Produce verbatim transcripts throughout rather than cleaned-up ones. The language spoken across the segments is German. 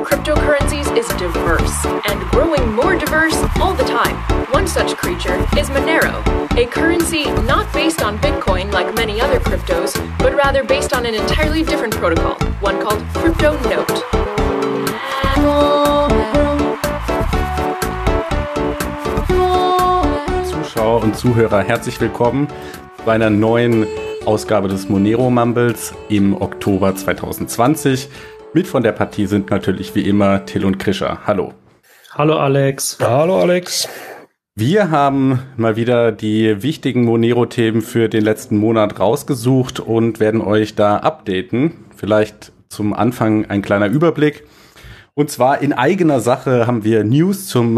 cryptocurrencies is diverse and growing more diverse all the time. One such creature is Monero, a currency not based on Bitcoin like many other cryptos, but rather based on an entirely different protocol, one called CryptoNote. Zuschauer und Zuhörer, herzlich willkommen bei einer neuen Ausgabe des Monero Mumbles im Oktober zwanzig zwanzig. Mit von der Partie sind natürlich wie immer Till und Krischer. Hallo. Hallo Alex. Hallo Alex. Wir haben mal wieder die wichtigen Monero-Themen für den letzten Monat rausgesucht und werden euch da updaten. Vielleicht zum Anfang ein kleiner Überblick. Und zwar in eigener Sache haben wir News zum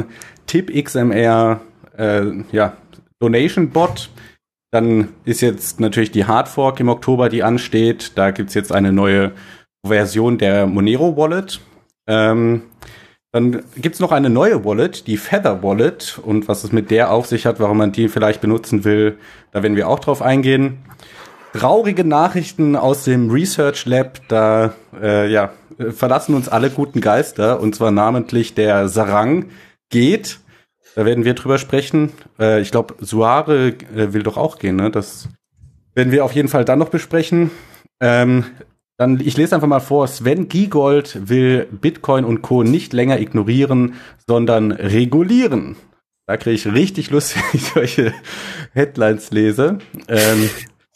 TipXMR äh, ja, Donation Bot. Dann ist jetzt natürlich die Hardfork im Oktober, die ansteht. Da gibt's jetzt eine neue Version der Monero Wallet. Ähm, dann gibt's noch eine neue Wallet, die Feather Wallet. Und was es mit der auf sich hat, warum man die vielleicht benutzen will, da werden wir auch drauf eingehen. Traurige Nachrichten aus dem Research Lab. Da äh, ja, verlassen uns alle guten Geister. Und zwar namentlich der Sarang geht. Da werden wir drüber sprechen. Äh, ich glaube, Suare äh, will doch auch gehen, ne? Das werden wir auf jeden Fall dann noch besprechen. Ähm, Dann, ich lese einfach mal vor, Sven Giegold will Bitcoin und Co. nicht länger ignorieren, sondern regulieren. Da kriege ich richtig Lust, wenn ich solche Headlines lese. Ähm,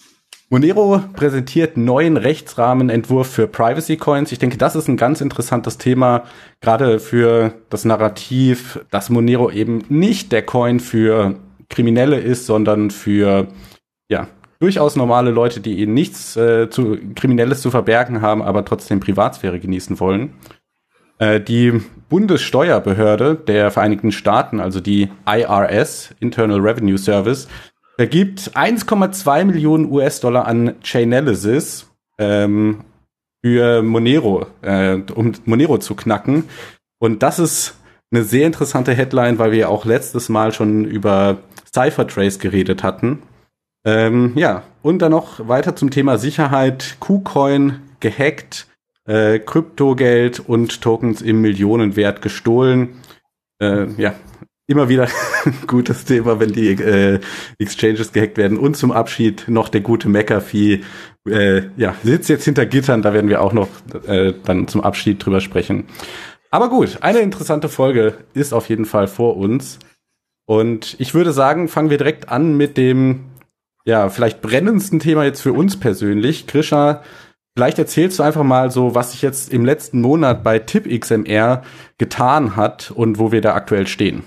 Monero präsentiert neuen Rechtsrahmenentwurf für Privacy Coins. Ich denke, das ist ein ganz interessantes Thema, gerade für das Narrativ, dass Monero eben nicht der Coin für Kriminelle ist, sondern für, ja, durchaus normale Leute, die ihnen nichts äh, zu Kriminelles zu verbergen haben, aber trotzdem Privatsphäre genießen wollen. Äh, die Bundessteuerbehörde der Vereinigten Staaten, also die I R S, Internal Revenue Service, vergibt eins Komma zwei Millionen U S-Dollar an Chainalysis ähm, für Monero, äh, um Monero zu knacken. Und das ist eine sehr interessante Headline, weil wir auch letztes Mal schon über CipherTrace geredet hatten. Ähm, ja, und dann noch weiter zum Thema Sicherheit. KuCoin gehackt, äh, Kryptogeld und Tokens im Millionenwert gestohlen. Äh, ja, immer wieder ein gutes Thema, wenn die äh, Exchanges gehackt werden. Und zum Abschied noch der gute McAfee. Äh, ja, sitzt jetzt hinter Gittern, da werden wir auch noch äh, dann zum Abschied drüber sprechen. Aber gut, eine interessante Folge ist auf jeden Fall vor uns. Und ich würde sagen, fangen wir direkt an mit dem ja, vielleicht brennendsten Thema jetzt für uns persönlich. Krischer, vielleicht erzählst du einfach mal so, was sich jetzt im letzten Monat bei TipXMR getan hat und wo wir da aktuell stehen.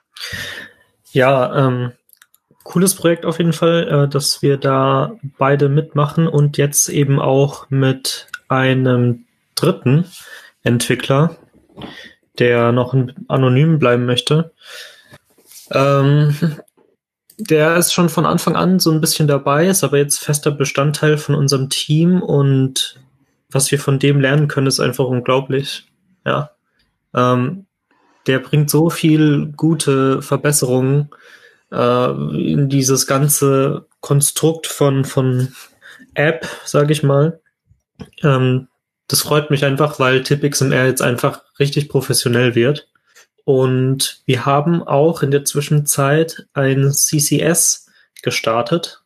Ja, ähm, cooles Projekt auf jeden Fall, äh, dass wir da beide mitmachen und jetzt eben auch mit einem dritten Entwickler, der noch anonym bleiben möchte. Ähm, Der ist schon von Anfang an so ein bisschen dabei, ist aber jetzt fester Bestandteil von unserem Team und was wir von dem lernen können, ist einfach unglaublich. Ja, ähm, der bringt so viel gute Verbesserungen äh, in dieses ganze Konstrukt von von App, sage ich mal. Ähm, das freut mich einfach, weil TipXMR jetzt einfach richtig professionell wird. Und wir haben auch in der Zwischenzeit ein C C S gestartet,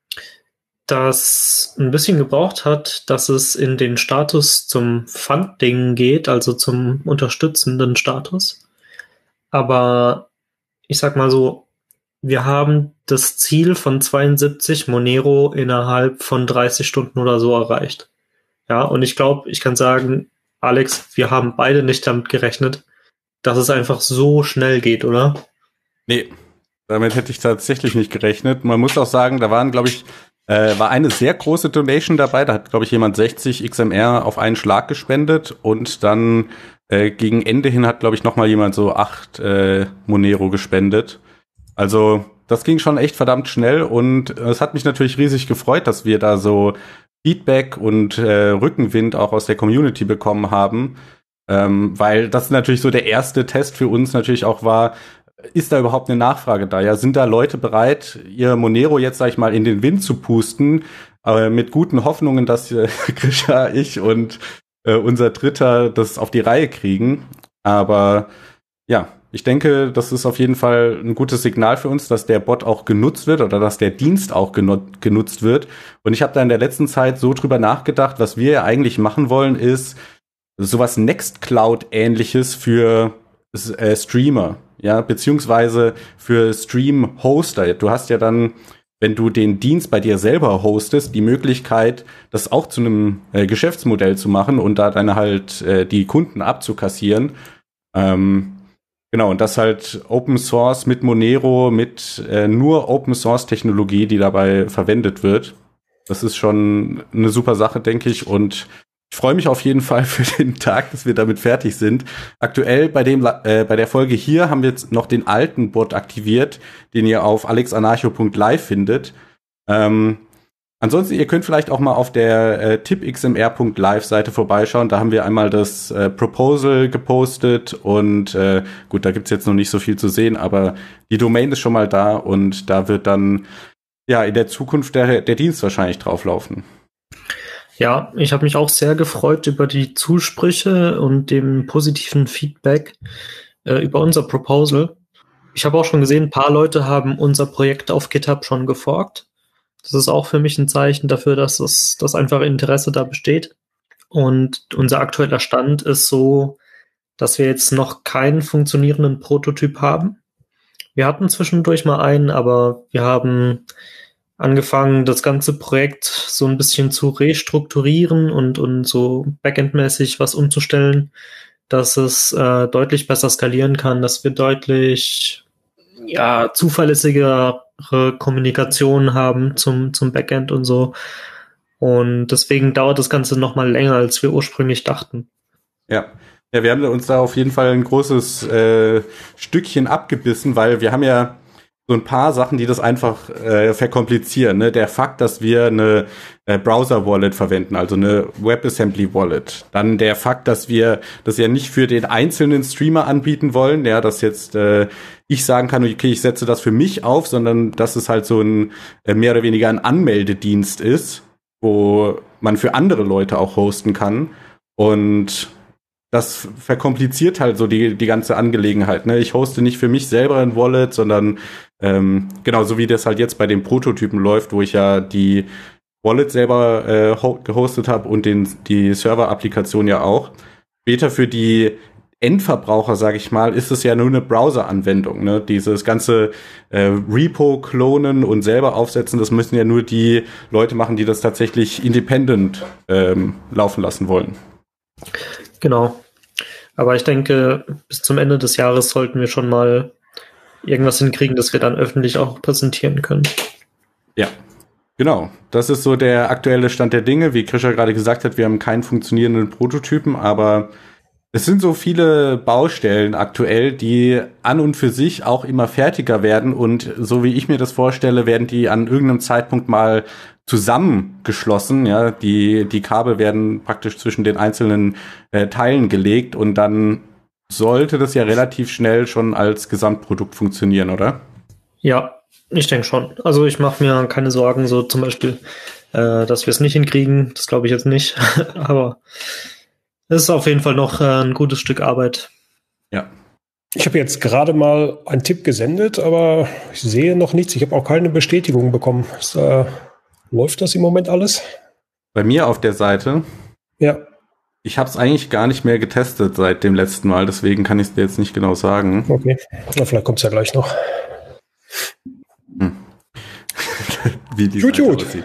das ein bisschen gebraucht hat, dass es in den Status zum Funding geht, also zum unterstützenden Status. Aber ich sag mal so, wir haben das Ziel von zweiundsiebzig Monero innerhalb von dreißig Stunden oder so erreicht. Ja, und ich glaube, ich kann sagen, Alex, wir haben beide nicht damit gerechnet, dass es einfach so schnell geht, oder? Nee, damit hätte ich tatsächlich nicht gerechnet. Man muss auch sagen, da waren, glaube ich, äh, war eine sehr große Donation dabei. Da hat, glaube ich, jemand sechzig X M R auf einen Schlag gespendet und dann äh, gegen Ende hin hat, glaube ich, noch mal jemand so acht äh, Monero gespendet. Also das ging schon echt verdammt schnell und es hat mich natürlich riesig gefreut, dass wir da so Feedback und äh, Rückenwind auch aus der Community bekommen haben. Ähm, weil das natürlich so der erste Test für uns natürlich auch war, ist da überhaupt eine Nachfrage da? Ja, sind da Leute bereit, ihr Monero jetzt, sag ich mal, in den Wind zu pusten, äh, mit guten Hoffnungen, dass äh, Krischer, ich und äh, unser Dritter das auf die Reihe kriegen. Aber ja, ich denke, das ist auf jeden Fall ein gutes Signal für uns, dass der Bot auch genutzt wird oder dass der Dienst auch genu- genutzt wird. Und ich habe da in der letzten Zeit so drüber nachgedacht, was wir ja eigentlich machen wollen, ist sowas Nextcloud-ähnliches für äh, Streamer, ja, beziehungsweise für Stream-Hoster. Du hast ja dann, wenn du den Dienst bei dir selber hostest, die Möglichkeit, das auch zu einem äh, Geschäftsmodell zu machen und da dann halt äh, die Kunden abzukassieren. Ähm, genau, und das halt Open Source mit Monero, mit äh, nur Open Source Technologie, die dabei verwendet wird. Das ist schon eine super Sache, denke ich, und ich freue mich auf jeden Fall für den Tag, dass wir damit fertig sind. Aktuell bei dem äh, bei der Folge hier haben wir jetzt noch den alten Bot aktiviert, den ihr auf alexanarcho punkt live findet. Ähm, ansonsten, ihr könnt vielleicht auch mal auf der äh, tipxmr punkt live Seite vorbeischauen. Da haben wir einmal das äh, Proposal gepostet und äh, gut, da gibt's jetzt noch nicht so viel zu sehen, aber die Domain ist schon mal da und da wird dann ja in der Zukunft der, der Dienst wahrscheinlich drauflaufen. Ja, ich habe mich auch sehr gefreut über die Zusprüche und dem positiven Feedback äh, über unser Proposal. Ich habe auch schon gesehen, ein paar Leute haben unser Projekt auf GitHub schon geforkt. Das ist auch für mich ein Zeichen dafür, dass es, dass einfach Interesse da besteht. Und unser aktueller Stand ist so, dass wir jetzt noch keinen funktionierenden Prototyp haben. Wir hatten zwischendurch mal einen, aber wir haben angefangen, das ganze Projekt so ein bisschen zu restrukturieren und, und so backendmäßig was umzustellen, dass es äh, deutlich besser skalieren kann, dass wir deutlich ja zuverlässigere Kommunikation haben zum, zum Backend und so. Und deswegen dauert das Ganze noch mal länger, als wir ursprünglich dachten. Ja. Ja, wir haben uns da auf jeden Fall ein großes äh, Stückchen abgebissen, weil wir haben ja so ein paar Sachen, die das einfach äh, verkomplizieren. Ne? Der Fakt, dass wir eine äh, Browser-Wallet verwenden, also eine WebAssembly-Wallet. Dann der Fakt, dass wir das ja nicht für den einzelnen Streamer anbieten wollen, ja, dass jetzt äh, ich sagen kann, okay, ich setze das für mich auf, sondern dass es halt so ein äh, mehr oder weniger ein Anmeldedienst ist, wo man für andere Leute auch hosten kann. Und das verkompliziert halt so die die ganze Angelegenheit. Ne? Ich hoste nicht für mich selber ein Wallet, sondern ähm, genau, so wie das halt jetzt bei den Prototypen läuft, wo ich ja die Wallet selber äh, ho- gehostet habe und den die Server-Applikation ja auch. Später für die Endverbraucher, sage ich mal, ist es ja nur eine Browser-Anwendung. Ne? Dieses ganze äh, Repo klonen und selber aufsetzen, das müssen ja nur die Leute machen, die das tatsächlich independent ähm, laufen lassen wollen. Genau. Aber ich denke, bis zum Ende des Jahres sollten wir schon mal irgendwas hinkriegen, das wir dann öffentlich auch präsentieren können. Ja, genau. Das ist so der aktuelle Stand der Dinge. Wie Krisha gerade gesagt hat, wir haben keinen funktionierenden Prototypen, aber es sind so viele Baustellen aktuell, die an und für sich auch immer fertiger werden. Und so wie ich mir das vorstelle, werden die an irgendeinem Zeitpunkt mal zusammengeschlossen. Ja, die die Kabel werden praktisch zwischen den einzelnen äh, Teilen gelegt und dann sollte das ja relativ schnell schon als Gesamtprodukt funktionieren, oder? Ja, ich denke schon. Also ich mache mir keine Sorgen, so zum Beispiel, äh, dass wir es nicht hinkriegen. Das glaube ich jetzt nicht. Aber es ist auf jeden Fall noch äh, ein gutes Stück Arbeit. Ja. Ich habe jetzt gerade mal einen Tipp gesendet, aber ich sehe noch nichts. Ich habe auch keine Bestätigung bekommen. Ist, äh, läuft das im Moment alles? Bei mir auf der Seite? Ja. Ich habe es eigentlich gar nicht mehr getestet seit dem letzten Mal, deswegen kann ich es dir jetzt nicht genau sagen. Okay, na, vielleicht kommt es ja gleich noch. Hm. Wie die Gut, Seite gut. aussieht.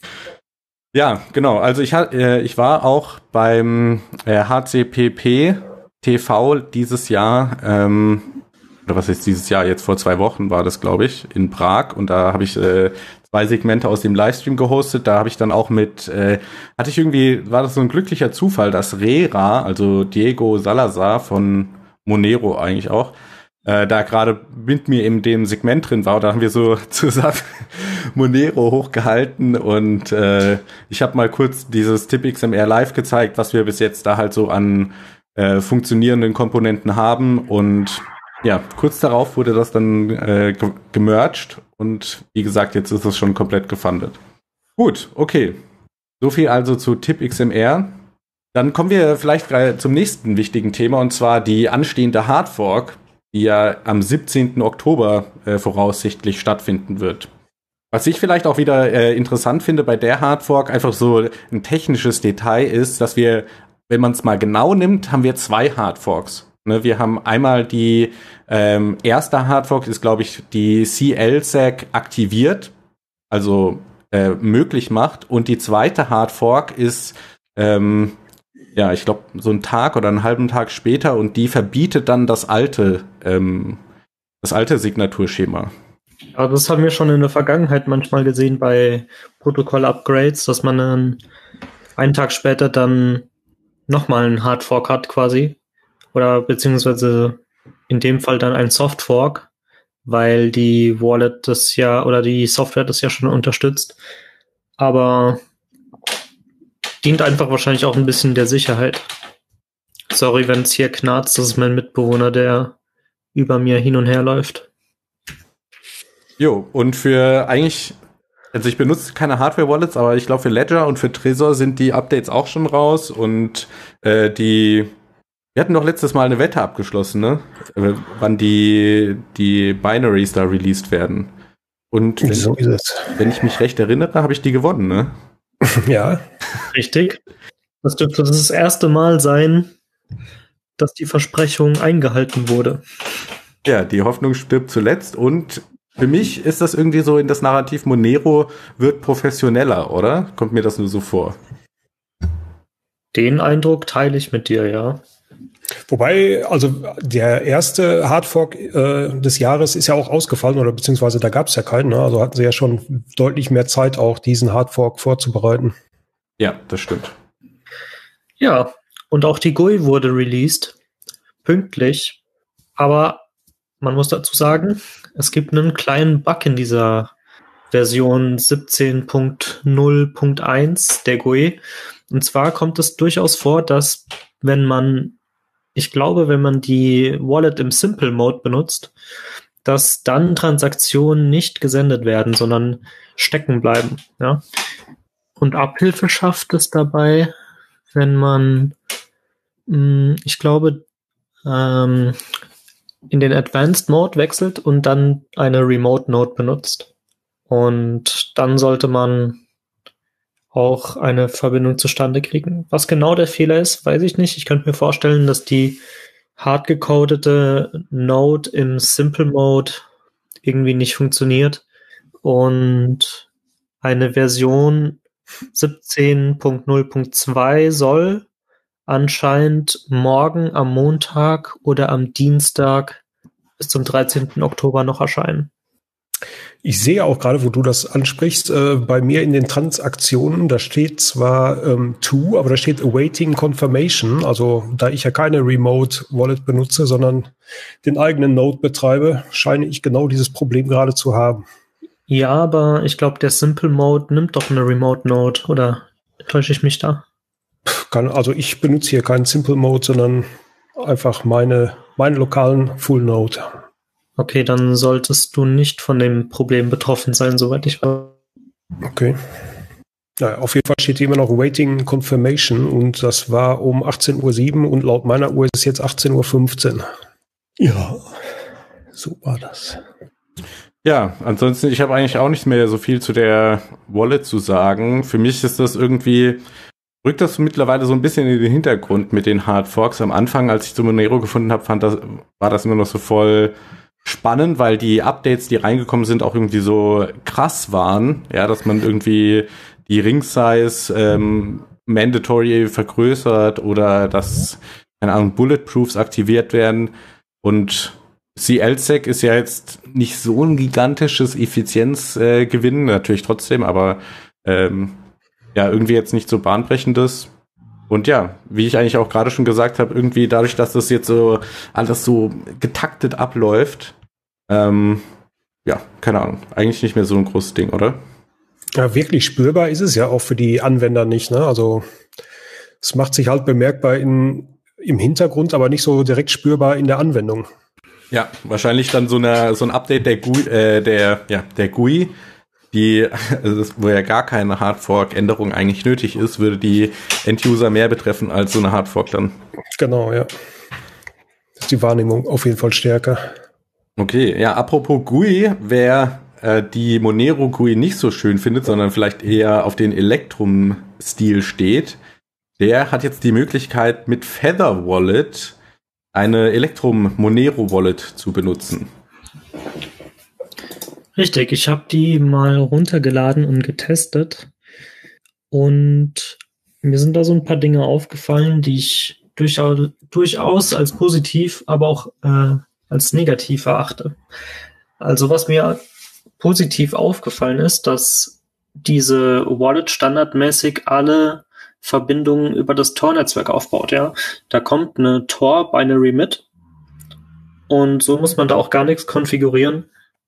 Ja, genau. Also ich, äh, ich war auch beim äh, H C P P T V dieses Jahr, ähm, oder was ist dieses Jahr, jetzt vor zwei Wochen war das, glaube ich, in Prag. Und da habe ich äh, zwei Segmente aus dem Livestream gehostet. Da habe ich dann auch mit, äh, hatte ich irgendwie, war das so ein glücklicher Zufall, dass Rera, also Diego Salazar von Monero eigentlich auch, äh, da gerade mit mir in dem Segment drin war. Und da haben wir so zusammen Monero hochgehalten und äh, ich habe mal kurz dieses tipxmr live gezeigt, was wir bis jetzt da halt so an äh, funktionierenden Komponenten haben. Und ja, kurz darauf wurde das dann äh, ge- gemerged und wie gesagt, jetzt ist es schon komplett gefundet. Gut, okay. So viel also zu tipxmr. Dann kommen wir vielleicht zum nächsten wichtigen Thema, und zwar die anstehende Hardfork, die ja am siebzehnten Oktober äh, voraussichtlich stattfinden wird. Was ich vielleicht auch wieder äh, interessant finde bei der Hardfork, einfach so ein technisches Detail ist, dass wir, wenn man es mal genau nimmt, haben wir zwei Hardforks. Ne, wir haben einmal die ähm, erste Hardfork, ist glaube ich die C L S E C aktiviert, also äh, möglich macht, und die zweite Hardfork ist ähm, ja, ich glaube, so einen Tag oder einen halben Tag später, und die verbietet dann das alte, ähm, das alte Signaturschema. Aber das haben wir schon in der Vergangenheit manchmal gesehen bei Protokoll-Upgrades, dass man dann einen Tag später dann nochmal einen Hardfork hat quasi. Oder beziehungsweise in dem Fall dann ein Softfork, weil die Wallet das ja, oder die Software das ja schon unterstützt. Aber dient einfach wahrscheinlich auch ein bisschen der Sicherheit. Sorry, wenn es hier knarzt, das ist mein Mitbewohner, der über mir hin und her läuft. Jo, und für eigentlich, also ich benutze keine Hardware-Wallets, aber ich glaube für Ledger und für Trezor sind die Updates auch schon raus, und äh, die, wir hatten doch letztes Mal eine Wette abgeschlossen, ne? Äh, wann die, die Binaries da released werden. Und wenn, so ist es. Wenn ich mich recht erinnere, habe ich die gewonnen, ne? Ja. Richtig. Das dürfte das erste Mal sein, dass die Versprechung eingehalten wurde. Ja, die Hoffnung stirbt zuletzt, und für mich ist das irgendwie so in das Narrativ, Monero wird professioneller, oder? Kommt mir das nur so vor? Den Eindruck teile ich mit dir, ja. Wobei, also der erste Hardfork äh, des Jahres ist ja auch ausgefallen, oder beziehungsweise da gab es ja keinen, ne? Also hatten sie ja schon deutlich mehr Zeit, auch diesen Hardfork vorzubereiten. Ja, das stimmt. Ja, und auch die G U I wurde released, pünktlich, aber man muss dazu sagen, es gibt einen kleinen Bug in dieser Version siebzehn Punkt null Punkt eins der G U I. Und zwar kommt es durchaus vor, dass wenn man, ich glaube, wenn man die Wallet im Simple Mode benutzt, dass dann Transaktionen nicht gesendet werden, sondern stecken bleiben. Ja? Und Abhilfe schafft es dabei, wenn man, mh, ich glaube, ähm, in den Advanced Mode wechselt und dann eine Remote Node benutzt. Und dann sollte man auch eine Verbindung zustande kriegen. Was genau der Fehler ist, weiß ich nicht. Ich könnte mir vorstellen, dass die hart gecodete Node im Simple Mode irgendwie nicht funktioniert und eine Version siebzehn Punkt null Punkt zwei soll anscheinend morgen am Montag oder am Dienstag bis zum dreizehnten Oktober noch erscheinen. Ich sehe auch gerade, wo du das ansprichst, äh, bei mir in den Transaktionen, da steht zwar ähm, to, aber da steht awaiting confirmation. Also da ich ja keine Remote Wallet benutze, sondern den eigenen Node betreibe, scheine ich genau dieses Problem gerade zu haben. Ja, aber ich glaube, der Simple Mode nimmt doch eine Remote Node, oder täusche ich mich da? Kann, also ich benutze hier keinen Simple Mode, sondern einfach meine, meine lokalen Full Node. Okay, dann solltest du nicht von dem Problem betroffen sein, soweit ich weiß. Okay. Ja, auf jeden Fall steht hier immer noch Waiting Confirmation, und das war um achtzehn Uhr sieben und laut meiner Uhr ist es jetzt achtzehn Uhr fünfzehn. Ja, so war das. Ja, ansonsten, ich habe eigentlich auch nicht mehr so viel zu der Wallet zu sagen. Für mich ist das irgendwie, rückt das mittlerweile so ein bisschen in den Hintergrund mit den Hardforks. Am Anfang, als ich so Monero gefunden habe, fand das, war das immer noch so voll spannend, weil die Updates, die reingekommen sind, auch irgendwie so krass waren, ja, dass man irgendwie die Ring-Size ähm, mandatory vergrößert oder dass, keine Ahnung, Bulletproofs aktiviert werden, und C L S E C ist ja jetzt nicht so ein gigantisches Effizienzgewinn, äh, natürlich trotzdem, aber ähm, ja, irgendwie jetzt nicht so bahnbrechendes. Und ja, wie ich eigentlich auch gerade schon gesagt habe, irgendwie dadurch, dass das jetzt so alles so getaktet abläuft, ähm, ja, keine Ahnung, eigentlich nicht mehr so ein großes Ding, oder? Ja, wirklich spürbar ist es ja auch für die Anwender nicht, ne? Also es macht sich halt bemerkbar in, im Hintergrund, aber nicht so direkt spürbar in der Anwendung. Ja, wahrscheinlich dann so eine so ein Update der G U I, äh, der ja der G U I, die, also wo ja gar keine Hardfork-Änderung eigentlich nötig ist, würde die End-User mehr betreffen als so eine Hardfork dann. Genau, ja. Das ist die Wahrnehmung auf jeden Fall stärker. Okay, ja, apropos G U I, wer äh, die Monero G U I nicht so schön findet, sondern vielleicht eher auf den Electrum-Stil steht, der hat jetzt die Möglichkeit, mit Feather Wallet eine Electrum Monero Wallet zu benutzen. Richtig, ich habe die mal runtergeladen und getestet und mir sind da so ein paar Dinge aufgefallen, die ich durchaus, durchaus als positiv, aber auch äh, als negativ erachte. Also was mir positiv aufgallen ist, dass diese Wallet standardmäßig alle Verbindungen über das Tor-Netzwerk aufbaut. Ja, da kommt eine Tor-Binary mit und so muss man da auch gar nichts konfigurieren.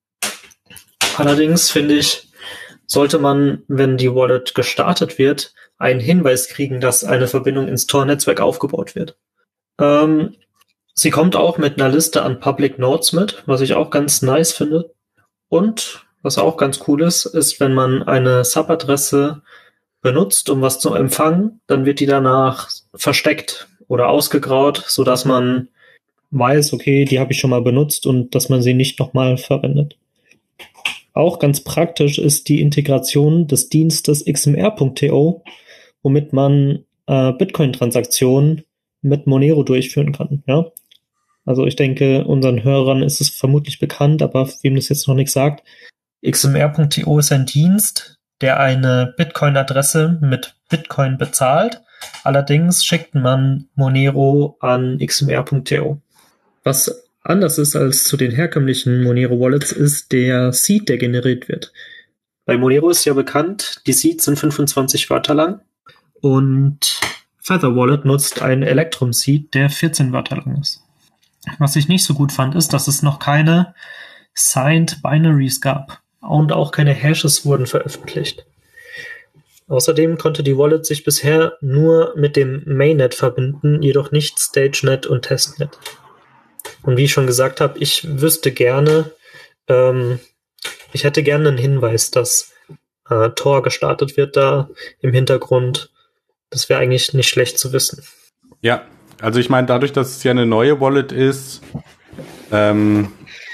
Allerdings finde ich, sollte man, wenn die Wallet gestartet wird, einen Hinweis kriegen, dass eine Verbindung ins Tor-Netzwerk aufgebaut wird. Ähm, sie kommt auch mit einer Liste an Public Nodes mit, was ich auch ganz nice finde. Und was auch ganz cool ist, ist, wenn man eine Subadresse benutzt, um was zu empfangen, dann wird die danach versteckt oder ausgegraut, sodass man weiß, okay, die habe ich schon mal benutzt und dass man sie nicht nochmal verwendet. Auch ganz praktisch ist die Integration des Dienstes X M R Punkt to, womit man äh, Bitcoin-Transaktionen mit Monero durchführen kann. Ja? Also ich denke, unseren Hörern ist es vermutlich bekannt, aber wem das jetzt noch nichts sagt, X M R Punkt to ist ein Dienst, der eine Bitcoin-Adresse mit Bitcoin bezahlt. Allerdings schickt man Monero an X M R Punkt to. Was anders ist als zu den herkömmlichen Monero-Wallets, ist der Seed, der generiert wird. Bei Monero ist ja bekannt, die Seeds sind fünfundzwanzig Wörter lang und Feather Wallet nutzt einen Electrum Seed, der vierzehn Wörter lang ist. Was ich nicht so gut fand, ist, dass es noch keine Signed Binaries gab und auch keine Hashes wurden veröffentlicht. Außerdem konnte die Wallet sich bisher nur mit dem Mainnet verbinden, jedoch nicht StageNet und Testnet. Und wie ich schon gesagt habe, ich wüsste gerne, ähm, ich hätte gerne einen Hinweis, dass äh, Tor gestartet wird da im Hintergrund. Das wäre eigentlich nicht schlecht zu wissen. Ja, also ich meine, dadurch, dass es ja eine neue Wallet ist, ähm,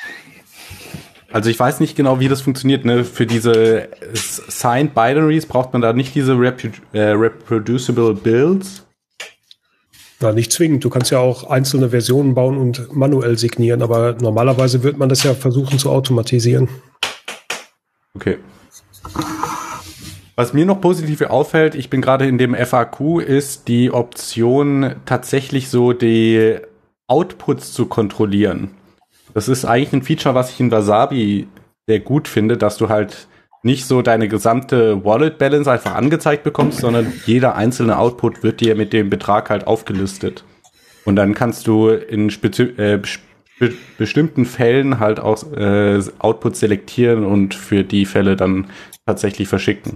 also ich weiß nicht genau, wie das funktioniert. Ne? Für diese Signed Binaries braucht man da nicht diese Repu- äh, Reproducible Builds. Na, nicht zwingend. Du kannst ja auch einzelne Versionen bauen und manuell signieren, aber normalerweise wird man das ja versuchen zu automatisieren. Okay. Was mir noch positiv auffällt, ich bin gerade in dem F A Q, ist die Option, tatsächlich so die Outputs zu kontrollieren. Das ist eigentlich ein Feature, was ich in Wasabi sehr gut finde, dass du halt nicht so deine gesamte Wallet Balance einfach angezeigt bekommst, sondern jeder einzelne Output wird dir mit dem Betrag halt aufgelistet. Und dann kannst du in spezi- äh, be- bestimmten Fällen halt auch äh, Outputs selektieren und für die Fälle dann tatsächlich verschicken.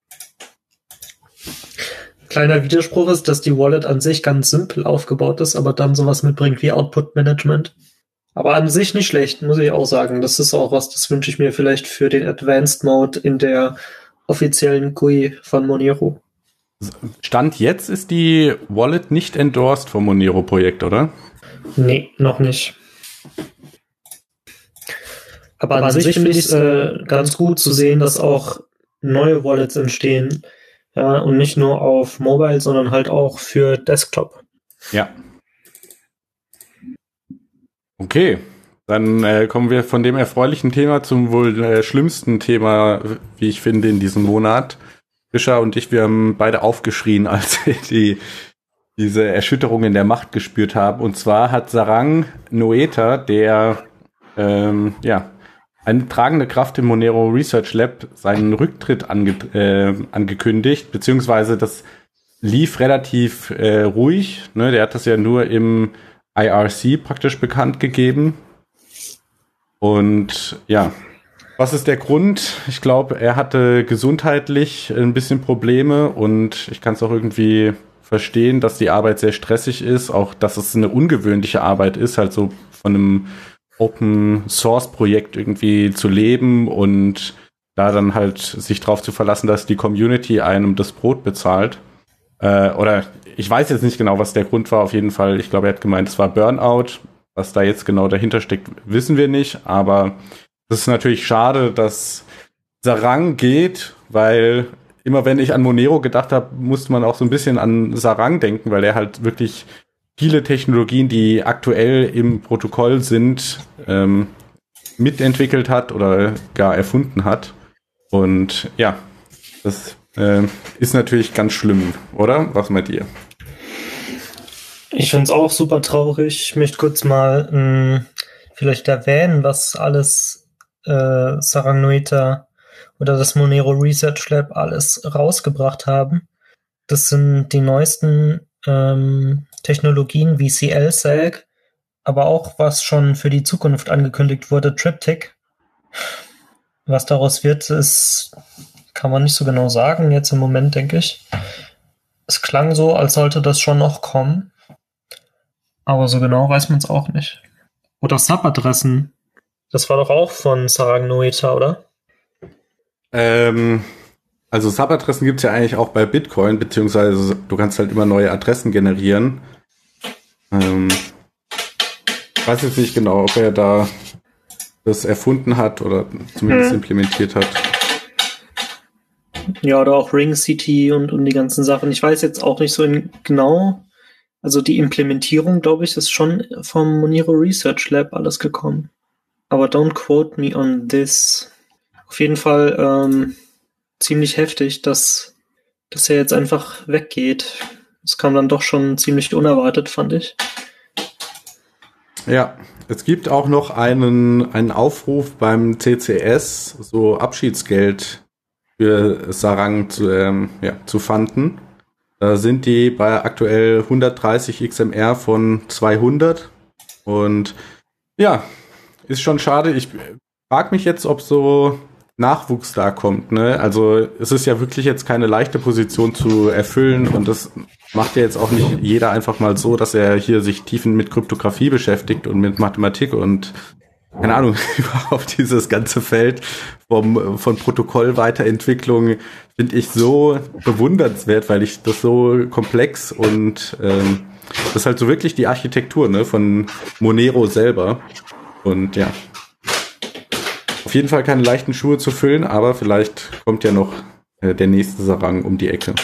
Kleiner Widerspruch ist, dass die Wallet an sich ganz simpel aufgebaut ist, aber dann sowas mitbringt wie Output Management. Aber an sich nicht schlecht, muss ich auch sagen. Das ist auch was, das wünsche ich mir vielleicht für den Advanced Mode in der offiziellen G U I von Monero. Stand jetzt ist die Wallet nicht endorsed vom Monero-Projekt, oder? Nee, noch nicht. Aber, Aber an, an sich finde ich es äh, ganz gut zu sehen, dass auch neue Wallets entstehen. Ja, und nicht nur auf Mobile, sondern halt auch für Desktop. Ja. Okay, dann äh, kommen wir von dem erfreulichen Thema zum wohl äh, schlimmsten Thema, wie ich finde, in diesem Monat. Fischer und ich, wir haben beide aufgeschrien, als wir die, diese Erschütterung in der Macht gespürt haben. Und zwar hat Sarang Noether, der ähm, ja eine tragende Kraft im Monero Research Lab, seinen Rücktritt ange äh, angekündigt, beziehungsweise das lief relativ äh, ruhig. Ne? Der hat das ja nur im I R C praktisch bekannt gegeben. Und ja, was ist der Grund? Ich glaube, er hatte gesundheitlich ein bisschen Probleme und ich kann es auch irgendwie verstehen, dass die Arbeit sehr stressig ist, auch dass es eine ungewöhnliche Arbeit ist, halt so von einem Open-Source-Projekt irgendwie zu leben und da dann halt sich drauf zu verlassen, dass die Community einem das Brot bezahlt. Äh, oder ich weiß jetzt nicht genau, was der Grund war. Auf jeden Fall, ich glaube, er hat gemeint, es war Burnout. Was da jetzt genau dahinter steckt, wissen wir nicht. Aber es ist natürlich schade, dass Sarang geht, weil immer wenn ich an Monero gedacht habe, musste man auch so ein bisschen an Sarang denken, weil er halt wirklich viele Technologien, die aktuell im Protokoll sind, ähm, mitentwickelt hat oder gar erfunden hat. Und ja, das äh, ist natürlich ganz schlimm, oder? Was meint ihr? Ich finde es auch super traurig. Ich möchte kurz mal mh, vielleicht erwähnen, was alles äh, Sarang Noether oder das Monero Research Lab alles rausgebracht haben. Das sind die neuesten ähm, Technologien wie C L S A G, aber auch was schon für die Zukunft angekündigt wurde, Triptych. Was daraus wird, ist, kann man nicht so genau sagen, jetzt im Moment, denke ich. Es klang so, als sollte das schon noch kommen. Aber so genau weiß man es auch nicht. Oder Subadressen. Das war doch auch von Sarang Noether, oder? Ähm, also Subadressen gibt es ja eigentlich auch bei Bitcoin, beziehungsweise du kannst halt immer neue Adressen generieren. Ähm, ich weiß jetzt nicht genau, ob er da das erfunden hat oder zumindest hm. implementiert hat. Ja, oder auch Ring C T und, und die ganzen Sachen. Ich weiß jetzt auch nicht so in, genau, also die Implementierung, glaube ich, ist schon vom Monero Research Lab alles gekommen. Aber don't quote me on this. Auf jeden Fall ähm, ziemlich heftig, dass, dass er jetzt einfach weggeht. Das kam dann doch schon ziemlich unerwartet, fand ich. Ja, es gibt auch noch einen, einen Aufruf beim C C S, so Abschiedsgeld für Sarang zu, ähm, ja, zu fanden. Da sind die bei aktuell hundertdreißig X M R von zweihundert. Und ja, ist schon schade. Ich frage mich jetzt, ob so Nachwuchs da kommt, ne? Also es ist ja wirklich jetzt keine leichte Position zu erfüllen und das macht ja jetzt auch nicht jeder einfach mal so, dass er hier sich tiefen mit Kryptographie beschäftigt und mit Mathematik und keine Ahnung, überhaupt dieses ganze Feld vom, von Protokollweiterentwicklung finde ich so bewundernswert, weil ich das so komplex und ähm, das ist halt so wirklich die Architektur, ne, von Monero selber und ja. Auf jeden Fall keine leichten Schuhe zu füllen, aber vielleicht kommt ja noch äh, der nächste Sarang um die Ecke.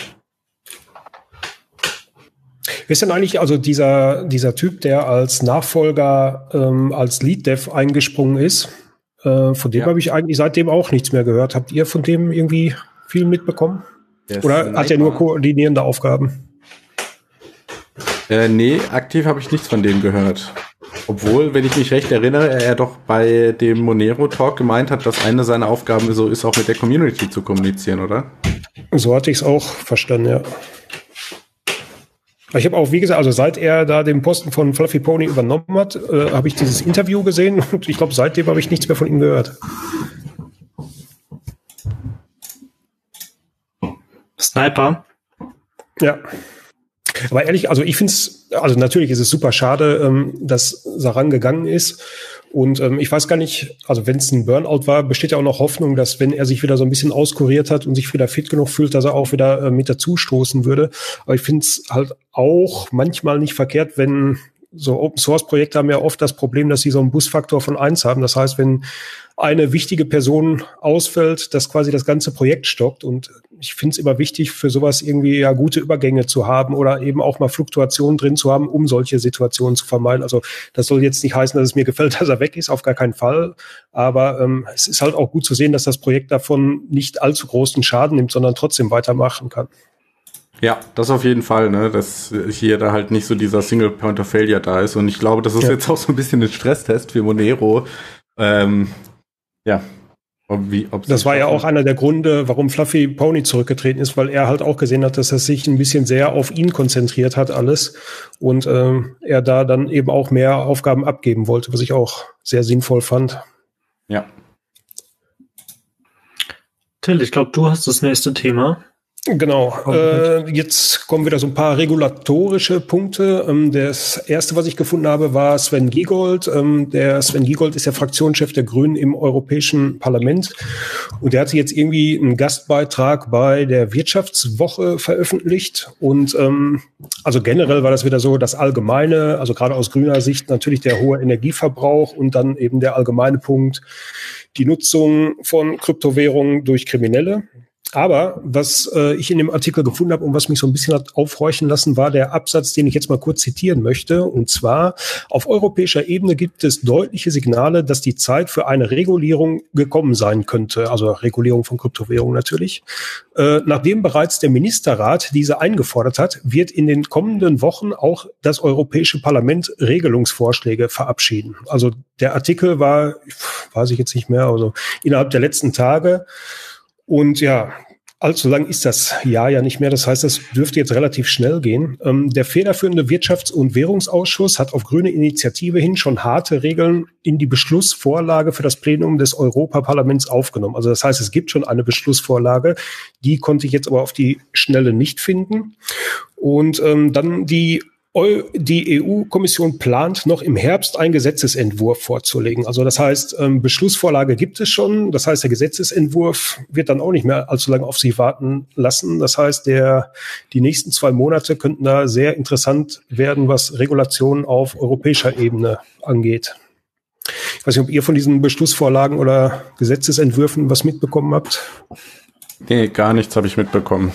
Wer ist denn eigentlich also dieser, dieser Typ, der als Nachfolger, ähm, als Lead-Dev eingesprungen ist? Äh, von dem ja. habe ich eigentlich seitdem auch nichts mehr gehört. Habt ihr von dem irgendwie viel mitbekommen? Oder Sniper. Hat er nur koordinierende Aufgaben? Äh, nee, aktiv habe ich nichts von dem gehört. Obwohl, wenn ich mich recht erinnere, er doch bei dem Monero Talk gemeint hat, dass eine seiner Aufgaben so ist, auch mit der Community zu kommunizieren, oder? So hatte ich es auch verstanden, ja. Ich habe auch, wie gesagt, also seit er da den Posten von Fluffy Pony übernommen hat, äh, habe ich dieses Interview gesehen und ich glaube, seitdem habe ich nichts mehr von ihm gehört. Sniper? Ja. Aber ehrlich, also ich finde es, also natürlich ist es super schade, ähm, dass Sarang gegangen ist. Und ähm, ich weiß gar nicht, also wenn es ein Burnout war, besteht ja auch noch Hoffnung, dass wenn er sich wieder so ein bisschen auskuriert hat und sich wieder fit genug fühlt, dass er auch wieder äh, mit dazu stoßen würde. Aber ich finde es halt auch manchmal nicht verkehrt, wenn so Open-Source-Projekte haben ja oft das Problem, dass sie so einen Busfaktor von eins haben. Das heißt, wenn eine wichtige Person ausfällt, dass quasi das ganze Projekt stoppt. Und ich finde es immer wichtig, für sowas irgendwie ja gute Übergänge zu haben oder eben auch mal Fluktuationen drin zu haben, um solche Situationen zu vermeiden. Also das soll jetzt nicht heißen, dass es mir gefällt, dass er weg ist, auf gar keinen Fall. Aber ähm, es ist halt auch gut zu sehen, dass das Projekt davon nicht allzu großen Schaden nimmt, sondern trotzdem weitermachen kann. Ja, das auf jeden Fall, ne, dass hier da halt nicht so dieser Single Point of Failure da ist. Und ich glaube, das ist ja jetzt auch so ein bisschen ein Stresstest für Monero. Ähm, ja. Ob, wie, ob das war ja auch einer der Gründe, warum Fluffy Pony zurückgetreten ist, weil er halt auch gesehen hat, dass er sich ein bisschen sehr auf ihn konzentriert hat, alles. Und ähm, er da dann eben auch mehr Aufgaben abgeben wollte, was ich auch sehr sinnvoll fand. Ja. Till, ich glaube, du hast das nächste Thema. Genau. Äh, jetzt kommen wieder so ein paar regulatorische Punkte. Ähm, das erste, was ich gefunden habe, war Sven Giegold. Ähm, der Sven Giegold ist der Fraktionschef der Grünen im Europäischen Parlament. Und der hatte jetzt irgendwie einen Gastbeitrag bei der Wirtschaftswoche veröffentlicht. Und ähm, also generell war das wieder so, das Allgemeine, also gerade aus grüner Sicht natürlich der hohe Energieverbrauch und dann eben der allgemeine Punkt, die Nutzung von Kryptowährungen durch Kriminelle. Aber was äh, ich in dem Artikel gefunden habe und was mich so ein bisschen hat aufhorchen lassen, war der Absatz, den ich jetzt mal kurz zitieren möchte. Und zwar, auf europäischer Ebene gibt es deutliche Signale, dass die Zeit für eine Regulierung gekommen sein könnte. Also Regulierung von Kryptowährungen natürlich. Äh, nachdem bereits der Ministerrat diese eingefordert hat, wird in den kommenden Wochen auch das Europäische Parlament Regelungsvorschläge verabschieden. Also der Artikel war, weiß ich jetzt nicht mehr, also innerhalb der letzten Tage. Und ja, allzu lang ist das Jahr ja nicht mehr. Das heißt, das dürfte jetzt relativ schnell gehen. Ähm, der federführende Wirtschafts- und Währungsausschuss hat auf grüne Initiative hin schon harte Regeln in die Beschlussvorlage für das Plenum des Europaparlaments aufgenommen. Also das heißt, es gibt schon eine Beschlussvorlage. Die konnte ich jetzt aber auf die Schnelle nicht finden. Und ähm, dann die Die E U-Kommission plant noch im Herbst einen Gesetzesentwurf vorzulegen. Also das heißt, ähm, Beschlussvorlage gibt es schon. Das heißt, der Gesetzesentwurf wird dann auch nicht mehr allzu lange auf sich warten lassen. Das heißt, der, die nächsten zwei Monate könnten da sehr interessant werden, was Regulationen auf europäischer Ebene angeht. Ich weiß nicht, ob ihr von diesen Beschlussvorlagen oder Gesetzesentwürfen was mitbekommen habt. Nee, gar nichts habe ich mitbekommen.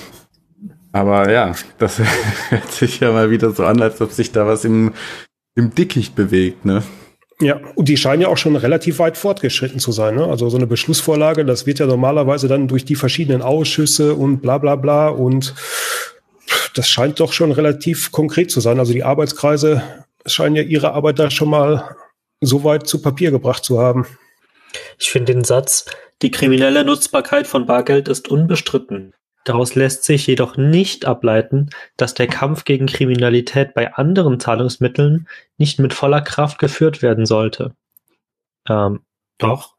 Aber ja, das hört sich ja mal wieder so an, als ob sich da was im, im Dickicht bewegt, ne? Ja, und die scheinen ja auch schon relativ weit fortgeschritten zu sein, ne? Also so eine Beschlussvorlage, das wird ja normalerweise dann durch die verschiedenen Ausschüsse und bla bla bla und das scheint doch schon relativ konkret zu sein. Also die Arbeitskreise scheinen ja ihre Arbeit da schon mal so weit zu Papier gebracht zu haben. Ich finde den Satz, die kriminelle Nutzbarkeit von Bargeld ist unbestritten. Daraus lässt sich jedoch nicht ableiten, dass der Kampf gegen Kriminalität bei anderen Zahlungsmitteln nicht mit voller Kraft geführt werden sollte. Ähm, doch.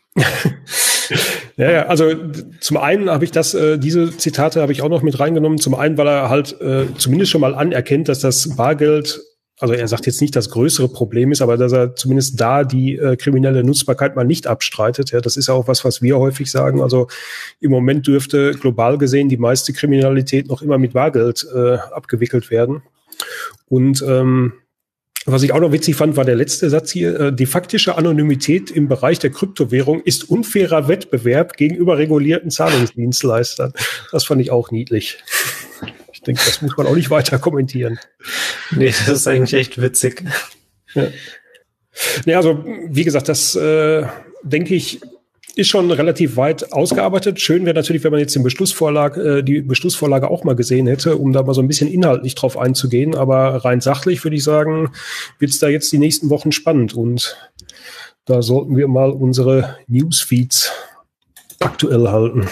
Ja, ja, also zum einen habe ich das, äh, diese Zitate habe ich auch noch mit reingenommen. Zum einen, weil er halt äh, zumindest schon mal anerkennt, dass das Bargeld, also er sagt jetzt nicht, das größere Problem ist, aber dass er zumindest da die äh, kriminelle Nutzbarkeit mal nicht abstreitet. Ja, das ist ja auch was, was wir häufig sagen. Also im Moment dürfte global gesehen die meiste Kriminalität noch immer mit Bargeld äh, abgewickelt werden. Und ähm, was ich auch noch witzig fand, war der letzte Satz hier. Äh, die faktische Anonymität im Bereich der Kryptowährung ist unfairer Wettbewerb gegenüber regulierten Zahlungsdienstleistern. Das fand ich auch niedlich. Ich denke, das muss man auch nicht weiter kommentieren. Nee, das ist eigentlich echt witzig. Ja, ja, also wie gesagt, das äh, denke ich, ist schon relativ weit ausgearbeitet. Schön wäre natürlich, wenn man jetzt den Beschlussvorlage, äh, die Beschlussvorlage auch mal gesehen hätte, um da mal so ein bisschen inhaltlich drauf einzugehen. Aber rein sachlich würde ich sagen, wird es da jetzt die nächsten Wochen spannend. Und da sollten wir mal unsere Newsfeeds aktuell halten.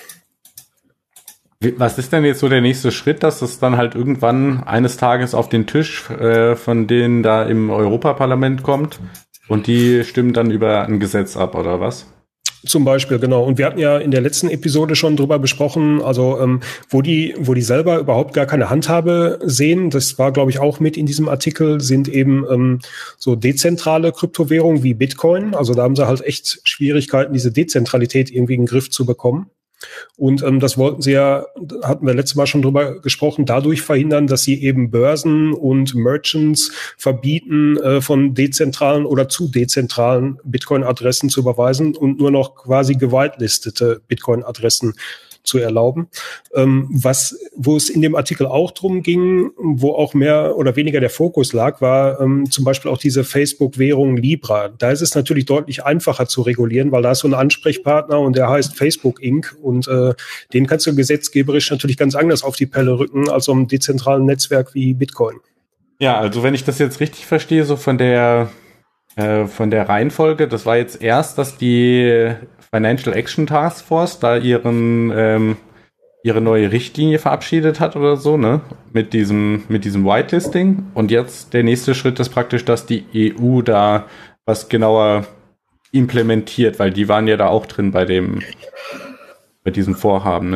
Was ist denn jetzt so der nächste Schritt, dass es dann halt irgendwann eines Tages auf den Tisch äh, von denen da im Europaparlament kommt und die stimmen dann über ein Gesetz ab, oder was? Zum Beispiel, genau. Und wir hatten ja in der letzten Episode schon drüber besprochen, also ähm, wo die, wo die selber überhaupt gar keine Handhabe sehen, das war, glaube ich, auch mit in diesem Artikel, sind eben ähm, so dezentrale Kryptowährungen wie Bitcoin. Also da haben sie halt echt Schwierigkeiten, diese Dezentralität irgendwie in den Griff zu bekommen. Und ähm, das wollten sie ja, hatten wir letztes Mal schon drüber gesprochen, dadurch verhindern, dass sie eben Börsen und Merchants verbieten, äh, von dezentralen oder zu dezentralen Bitcoin-Adressen zu überweisen und nur noch quasi gewitelistete Bitcoin-Adressen zu erlauben. Ähm, was, wo es in dem Artikel auch drum ging, wo auch mehr oder weniger der Fokus lag, war ähm, zum Beispiel auch diese Facebook-Währung Libra. Da ist es natürlich deutlich einfacher zu regulieren, weil da ist so ein Ansprechpartner und der heißt Facebook Incorporated und äh, den kannst du gesetzgeberisch natürlich ganz anders auf die Pelle rücken als so einem dezentralen Netzwerk wie Bitcoin. Ja, also wenn ich das jetzt richtig verstehe, so von der äh, von der Reihenfolge, das war jetzt erst, dass die Financial Action Task Force da ihren ähm, ihre neue Richtlinie verabschiedet hat oder so, ne? Mit diesem mit diesem Whitelisting. Und jetzt der nächste Schritt ist praktisch, dass die E U da was genauer implementiert, weil die waren ja da auch drin bei dem bei diesem Vorhaben, ne?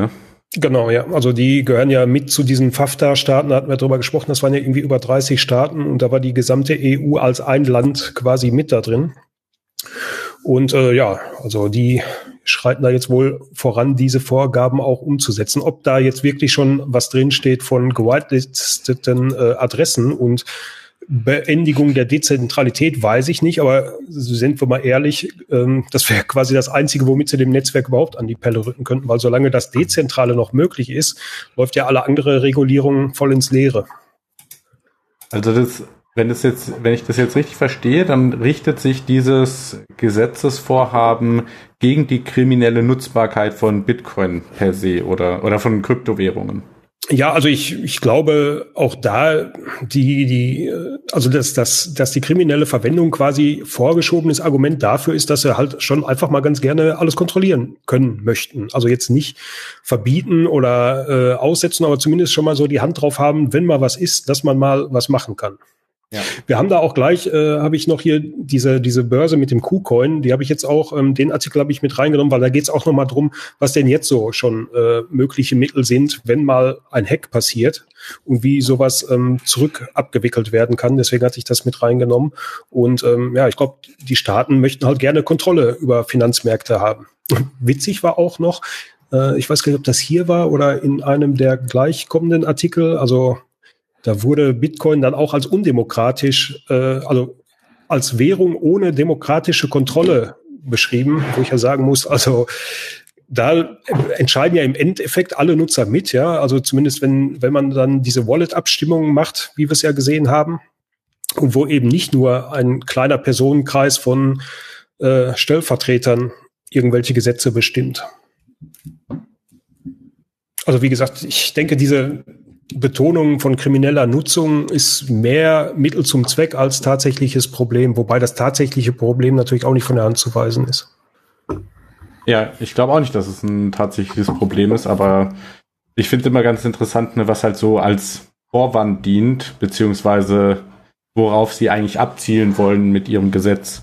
Genau, ja. Also die gehören ja mit zu diesen FAFTA-Staaten, da hatten wir drüber gesprochen, das waren ja irgendwie über dreißig Staaten und da war die gesamte E U als ein Land quasi mit da drin. Und äh, ja, also die schreiten da jetzt wohl voran, diese Vorgaben auch umzusetzen. Ob da jetzt wirklich schon was drinsteht von gewitelisteten äh, Adressen und Beendigung der Dezentralität, weiß ich nicht, aber sind wir mal ehrlich, ähm, das wäre quasi das Einzige, womit sie dem Netzwerk überhaupt an die Pelle rücken könnten, weil solange das Dezentrale noch möglich ist, läuft ja alle andere Regulierung voll ins Leere. Also das, wenn das jetzt, wenn ich das jetzt richtig verstehe, dann richtet sich dieses Gesetzesvorhaben gegen die kriminelle Nutzbarkeit von Bitcoin per se oder, oder von Kryptowährungen. Ja, also ich, ich glaube auch da, die, die, also dass, dass, dass die kriminelle Verwendung quasi vorgeschobenes Argument dafür ist, dass sie halt schon einfach mal ganz gerne alles kontrollieren können möchten. Also jetzt nicht verbieten oder äh, aussetzen, aber zumindest schon mal so die Hand drauf haben, wenn mal was ist, dass man mal was machen kann. Ja. Wir haben da auch gleich, äh, habe ich noch hier diese diese Börse mit dem KuCoin, die habe ich jetzt auch, ähm, den Artikel habe ich mit reingenommen, weil da geht es auch nochmal drum, was denn jetzt so schon äh, mögliche Mittel sind, wenn mal ein Hack passiert und wie sowas ähm, zurück abgewickelt werden kann. Deswegen hatte ich das mit reingenommen. Und ähm, ja, ich glaube, die Staaten möchten halt gerne Kontrolle über Finanzmärkte haben. Und witzig war auch noch, äh, ich weiß gar nicht, ob das hier war oder in einem der gleich kommenden Artikel, also da wurde Bitcoin dann auch als undemokratisch, äh, also als Währung ohne demokratische Kontrolle beschrieben, wo ich ja sagen muss, also da entscheiden ja im Endeffekt alle Nutzer mit, ja, also zumindest wenn wenn man dann diese Wallet-Abstimmungen macht, wie wir es ja gesehen haben, und wo eben nicht nur ein kleiner Personenkreis von äh, Stellvertretern irgendwelche Gesetze bestimmt. Also wie gesagt, ich denke, diese Betonung von krimineller Nutzung ist mehr Mittel zum Zweck als tatsächliches Problem, wobei das tatsächliche Problem natürlich auch nicht von der Hand zu weisen ist. Ja, ich glaube auch nicht, dass es ein tatsächliches Problem ist, aber ich finde es immer ganz interessant, ne, was halt so als Vorwand dient, beziehungsweise worauf sie eigentlich abzielen wollen mit ihrem Gesetz.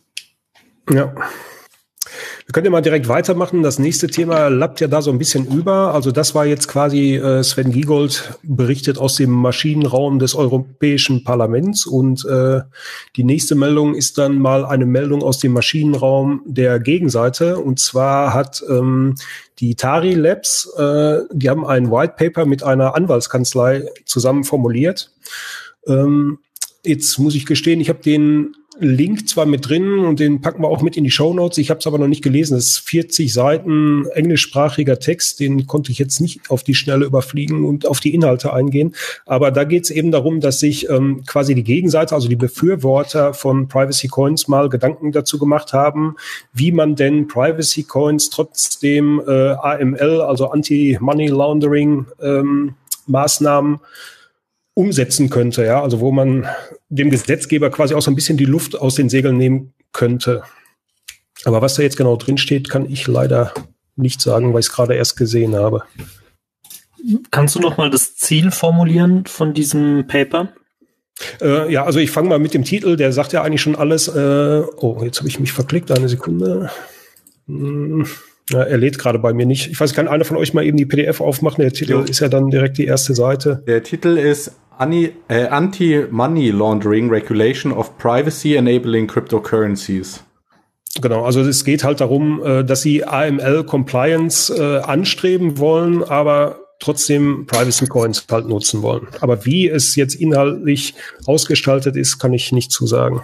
Ja. Wir können ja mal direkt weitermachen. Das nächste Thema lappt ja da so ein bisschen über. Also das war jetzt quasi äh, Sven Giegold berichtet aus dem Maschinenraum des Europäischen Parlaments. Und äh, die nächste Meldung ist dann mal eine Meldung aus dem Maschinenraum der Gegenseite. Und zwar hat ähm, die Tari Labs, äh, die haben ein White Paper mit einer Anwaltskanzlei zusammen formuliert. Ähm, jetzt muss ich gestehen, ich habe den Link zwar mit drin und den packen wir auch mit in die Shownotes. Ich habe es aber noch nicht gelesen. Das ist vierzig Seiten englischsprachiger Text. Den konnte ich jetzt nicht auf die Schnelle überfliegen und auf die Inhalte eingehen. Aber da geht es eben darum, dass sich ähm, quasi die Gegenseite, also die Befürworter von Privacy Coins mal Gedanken dazu gemacht haben, wie man denn Privacy Coins trotzdem äh, A M L, also Anti-Money Laundering ähm, Maßnahmen umsetzen könnte, ja, also wo man dem Gesetzgeber quasi auch so ein bisschen die Luft aus den Segeln nehmen könnte. Aber was da jetzt genau drin steht, kann ich leider nicht sagen, weil ich es gerade erst gesehen habe. Kannst du noch mal das Ziel formulieren von diesem Paper? Äh, ja, also ich fange mal mit dem Titel, der sagt ja eigentlich schon alles. Äh, oh, jetzt habe ich mich verklickt, eine Sekunde. Hm. Ja, er lädt gerade bei mir nicht. Ich weiß, kann einer von euch mal eben die P D F aufmachen? Der Titel jo. ist ja dann direkt die erste Seite. Der Titel ist äh, Anti-Money Laundering Regulation of Privacy Enabling Cryptocurrencies. Genau, also es geht halt darum, äh, dass sie A M L-Compliance äh, anstreben wollen, aber trotzdem Privacy Coins halt nutzen wollen. Aber wie es jetzt inhaltlich ausgestaltet ist, kann ich nicht zu sagen.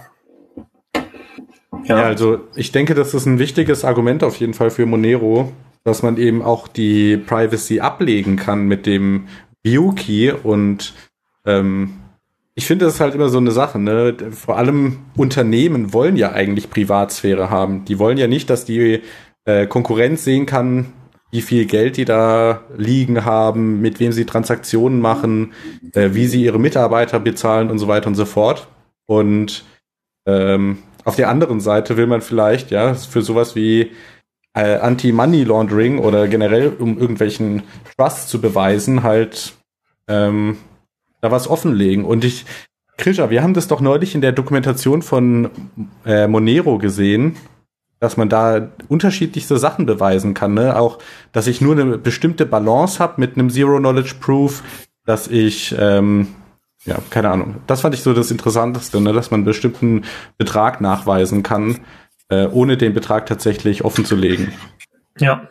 Ja. ja, also ich denke, das ist ein wichtiges Argument auf jeden Fall für Monero, dass man eben auch die Privacy ablegen kann mit dem View-Key und ähm, ich finde, das ist halt immer so eine Sache, ne? Vor allem Unternehmen wollen ja eigentlich Privatsphäre haben. Die wollen ja nicht, dass die äh, Konkurrenz sehen kann, wie viel Geld die da liegen haben, mit wem sie Transaktionen machen, äh, wie sie ihre Mitarbeiter bezahlen und so weiter und so fort. Und ähm, auf der anderen Seite will man vielleicht, ja, für sowas wie äh, Anti-Money Laundering oder generell, um irgendwelchen Trust zu beweisen, halt ähm, da was offenlegen. Und ich, Krisha, wir haben das doch neulich in der Dokumentation von äh, Monero gesehen, dass man da unterschiedlichste Sachen beweisen kann. Ne? Auch, dass ich nur eine bestimmte Balance habe mit einem Zero-Knowledge-Proof, dass ich, ähm, ja, keine Ahnung. Das fand ich so das Interessanteste, ne? Dass man einen bestimmten Betrag nachweisen kann, äh, ohne den Betrag tatsächlich offen zu legen. Ja.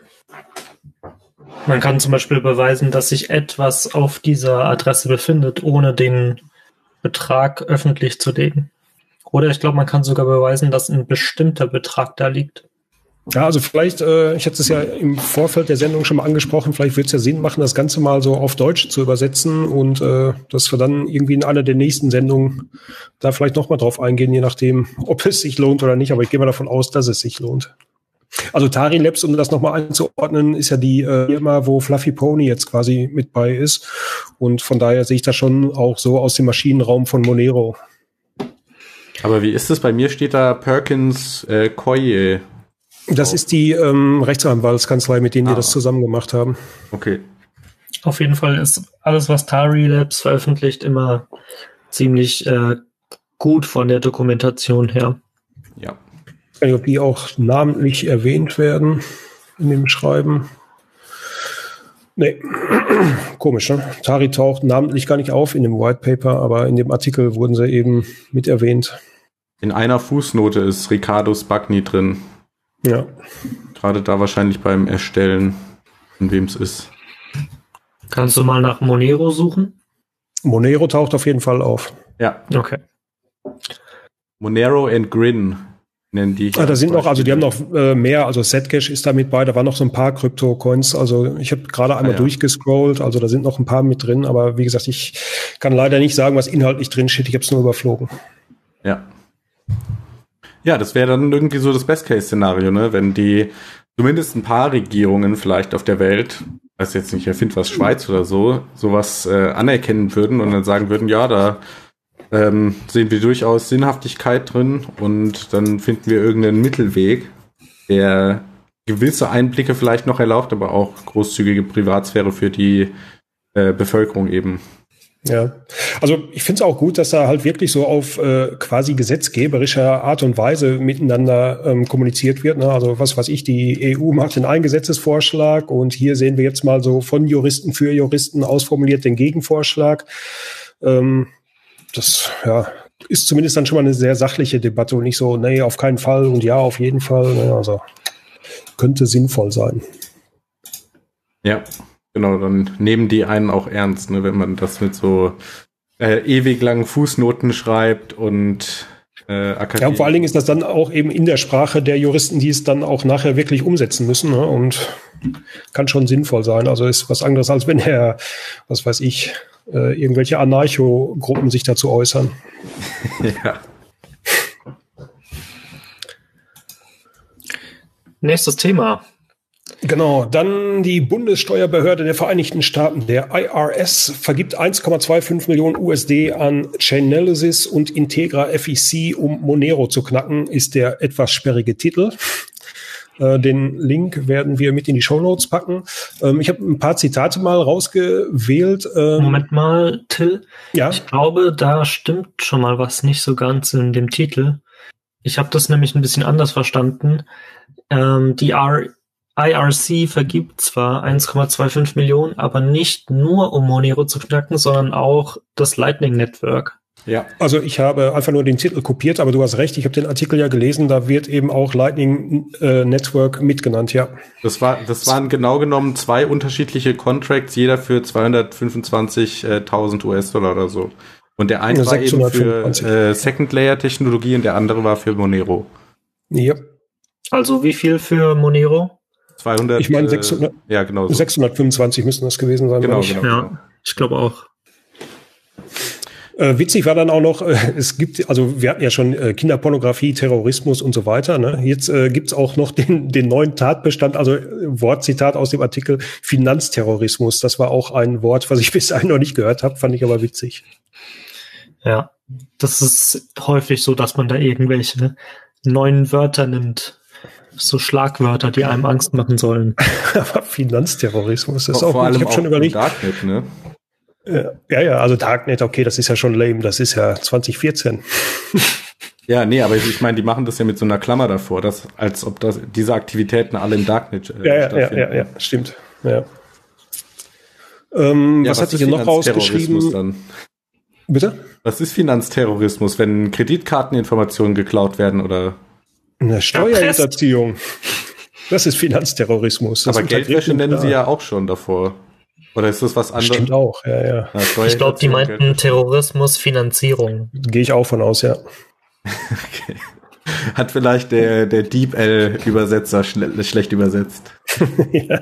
Man kann zum Beispiel beweisen, dass sich etwas auf dieser Adresse befindet, ohne den Betrag öffentlich zu legen. Oder ich glaube, man kann sogar beweisen, dass ein bestimmter Betrag da liegt. Ja, also vielleicht, äh, ich hatte es ja im Vorfeld der Sendung schon mal angesprochen, vielleicht wird es ja Sinn machen, das Ganze mal so auf Deutsch zu übersetzen und äh, dass wir dann irgendwie in einer der nächsten Sendungen da vielleicht nochmal drauf eingehen, je nachdem, ob es sich lohnt oder nicht. Aber ich gehe mal davon aus, dass es sich lohnt. Also Tari Labs, um das nochmal einzuordnen, ist ja die äh, Firma, wo Fluffy Pony jetzt quasi mit bei ist. Und von daher sehe ich das schon auch so aus dem Maschinenraum von Monero. Aber wie ist es? Bei mir steht da Perkins äh, Coie. Das oh. ist die ähm, Rechtsanwaltskanzlei, mit denen ah. wir das zusammen gemacht haben. Okay. Auf jeden Fall ist alles, was Tari Labs veröffentlicht, immer ziemlich äh, gut von der Dokumentation her. Ja. Ich weiß nicht, ob die auch namentlich erwähnt werden in dem Schreiben. Nee, komisch, ne? Tari taucht namentlich gar nicht auf in dem White Paper, aber in dem Artikel wurden sie eben mit erwähnt. In einer Fußnote ist Riccardo Spagni drin. Ja. Gerade da wahrscheinlich beim Erstellen, in wem es ist. Kannst du mal nach Monero suchen? Monero taucht auf jeden Fall auf. Ja. Okay. Monero and Grin nennen die. Ah, da sind noch, also die haben noch äh, mehr, also Zcash ist da mit bei, da waren noch so ein paar Krypto-Coins, also ich habe gerade einmal ah, ja. durchgescrollt, also da sind noch ein paar mit drin, aber wie gesagt, ich kann leider nicht sagen, was inhaltlich drin steht, ich habe es nur überflogen. Ja. Ja, das wäre dann irgendwie so das Best-Case-Szenario, ne, wenn die zumindest ein paar Regierungen vielleicht auf der Welt, weiß jetzt nicht, erfind was, Schweiz oder so, sowas äh, anerkennen würden und dann sagen würden, ja, da Ähm, sehen wir durchaus Sinnhaftigkeit drin und dann finden wir irgendeinen Mittelweg, der gewisse Einblicke vielleicht noch erlaubt, aber auch großzügige Privatsphäre für die äh, Bevölkerung eben. Ja, also ich finde es auch gut, dass da halt wirklich so auf äh, quasi gesetzgeberischer Art und Weise miteinander ähm, kommuniziert wird. Ne? Also was weiß ich, die E U macht den einen Gesetzesvorschlag und hier sehen wir jetzt mal so von Juristen für Juristen ausformuliert den Gegenvorschlag. Ähm, Das ja, ist zumindest dann schon mal eine sehr sachliche Debatte und nicht so, nee, auf keinen Fall und ja, auf jeden Fall. Ne, also könnte sinnvoll sein. Ja, genau, dann nehmen die einen auch ernst, ne, wenn man das mit so äh, ewig langen Fußnoten schreibt und äh, Akademie. Ja, und vor allen Dingen ist das dann auch eben in der Sprache der Juristen, die es dann auch nachher wirklich umsetzen müssen, ne, und kann schon sinnvoll sein. Also ist was anderes, als wenn er, was weiß ich, Äh, irgendwelche Anarcho-Gruppen sich dazu äußern. Ja. Nächstes Thema. Genau, dann die Bundessteuerbehörde der Vereinigten Staaten, der I R S, vergibt eins Komma fünfundzwanzig Millionen U S D an Chainalysis und Integra F E C, um Monero zu knacken, ist der etwas sperrige Titel. Den Link werden wir mit in die Shownotes packen. Ich habe ein paar Zitate mal rausgewählt. Moment mal, Till. Ja? Ich glaube, da stimmt schon mal was nicht so ganz in dem Titel. Ich habe das nämlich ein bisschen anders verstanden. Die I R C vergibt zwar eins Komma fünfundzwanzig Millionen, aber nicht nur um Monero zu knacken, sondern auch das Lightning Network. Ja, also ich habe einfach nur den Titel kopiert, aber du hast recht, ich habe den Artikel ja gelesen, da wird eben auch Lightning äh, Network mitgenannt, ja. Das war, das waren genau genommen zwei unterschiedliche Contracts, jeder für zweihundertfünfundzwanzigtausend U S-Dollar oder so. Und der eine ja, war eben für äh, Second-Layer-Technologie und der andere war für Monero. Ja. Also wie viel für Monero? zweihundert. Ich meine sechshundert, äh, ja, genau so. sechshundertfünfundzwanzig müssen das gewesen sein. Genau, ich. genau, ja, genau. Ich glaube auch. Äh, witzig war dann auch noch, äh, es gibt, also wir hatten ja schon äh, Kinderpornografie, Terrorismus und so weiter. Ne? Jetzt äh, gibt's auch noch den, den neuen Tatbestand, also äh, Wortzitat aus dem Artikel Finanzterrorismus. Das war auch ein Wort, was ich bis dahin noch nicht gehört habe, fand ich aber witzig. Ja, das ist häufig so, dass man da irgendwelche neuen Wörter nimmt. So Schlagwörter, die einem Angst machen sollen. Aber Finanzterrorismus ist auch, auch vor allem ich hab schon überlegt. Darknet, ne? Ja, ja, also Darknet, okay, das ist ja schon lame, das ist ja zwanzig vierzehn. Ja, nee, aber ich meine, die machen das ja mit so einer Klammer davor, dass, als ob das, diese Aktivitäten alle im Darknet äh, ja, ja, stattfinden. Ja, ja, ja, stimmt. Ja. Ähm, ja, was, was hat sich hier noch rausgeschrieben? Dann? Bitte? Was ist Finanzterrorismus, wenn Kreditkarteninformationen geklaut werden oder? Eine Steuerhinterziehung. Das ist Finanzterrorismus. Das aber Geldwäsche nennen da. Sie ja auch schon davor. Oder ist das was anderes? Stimmt auch, ja, ja. ja ich glaube, die meinten Terrorismus, Finanzierung. Gehe ich auch von aus, ja. Okay. Hat vielleicht der, der DeepL-Übersetzer schle- schlecht übersetzt. ja.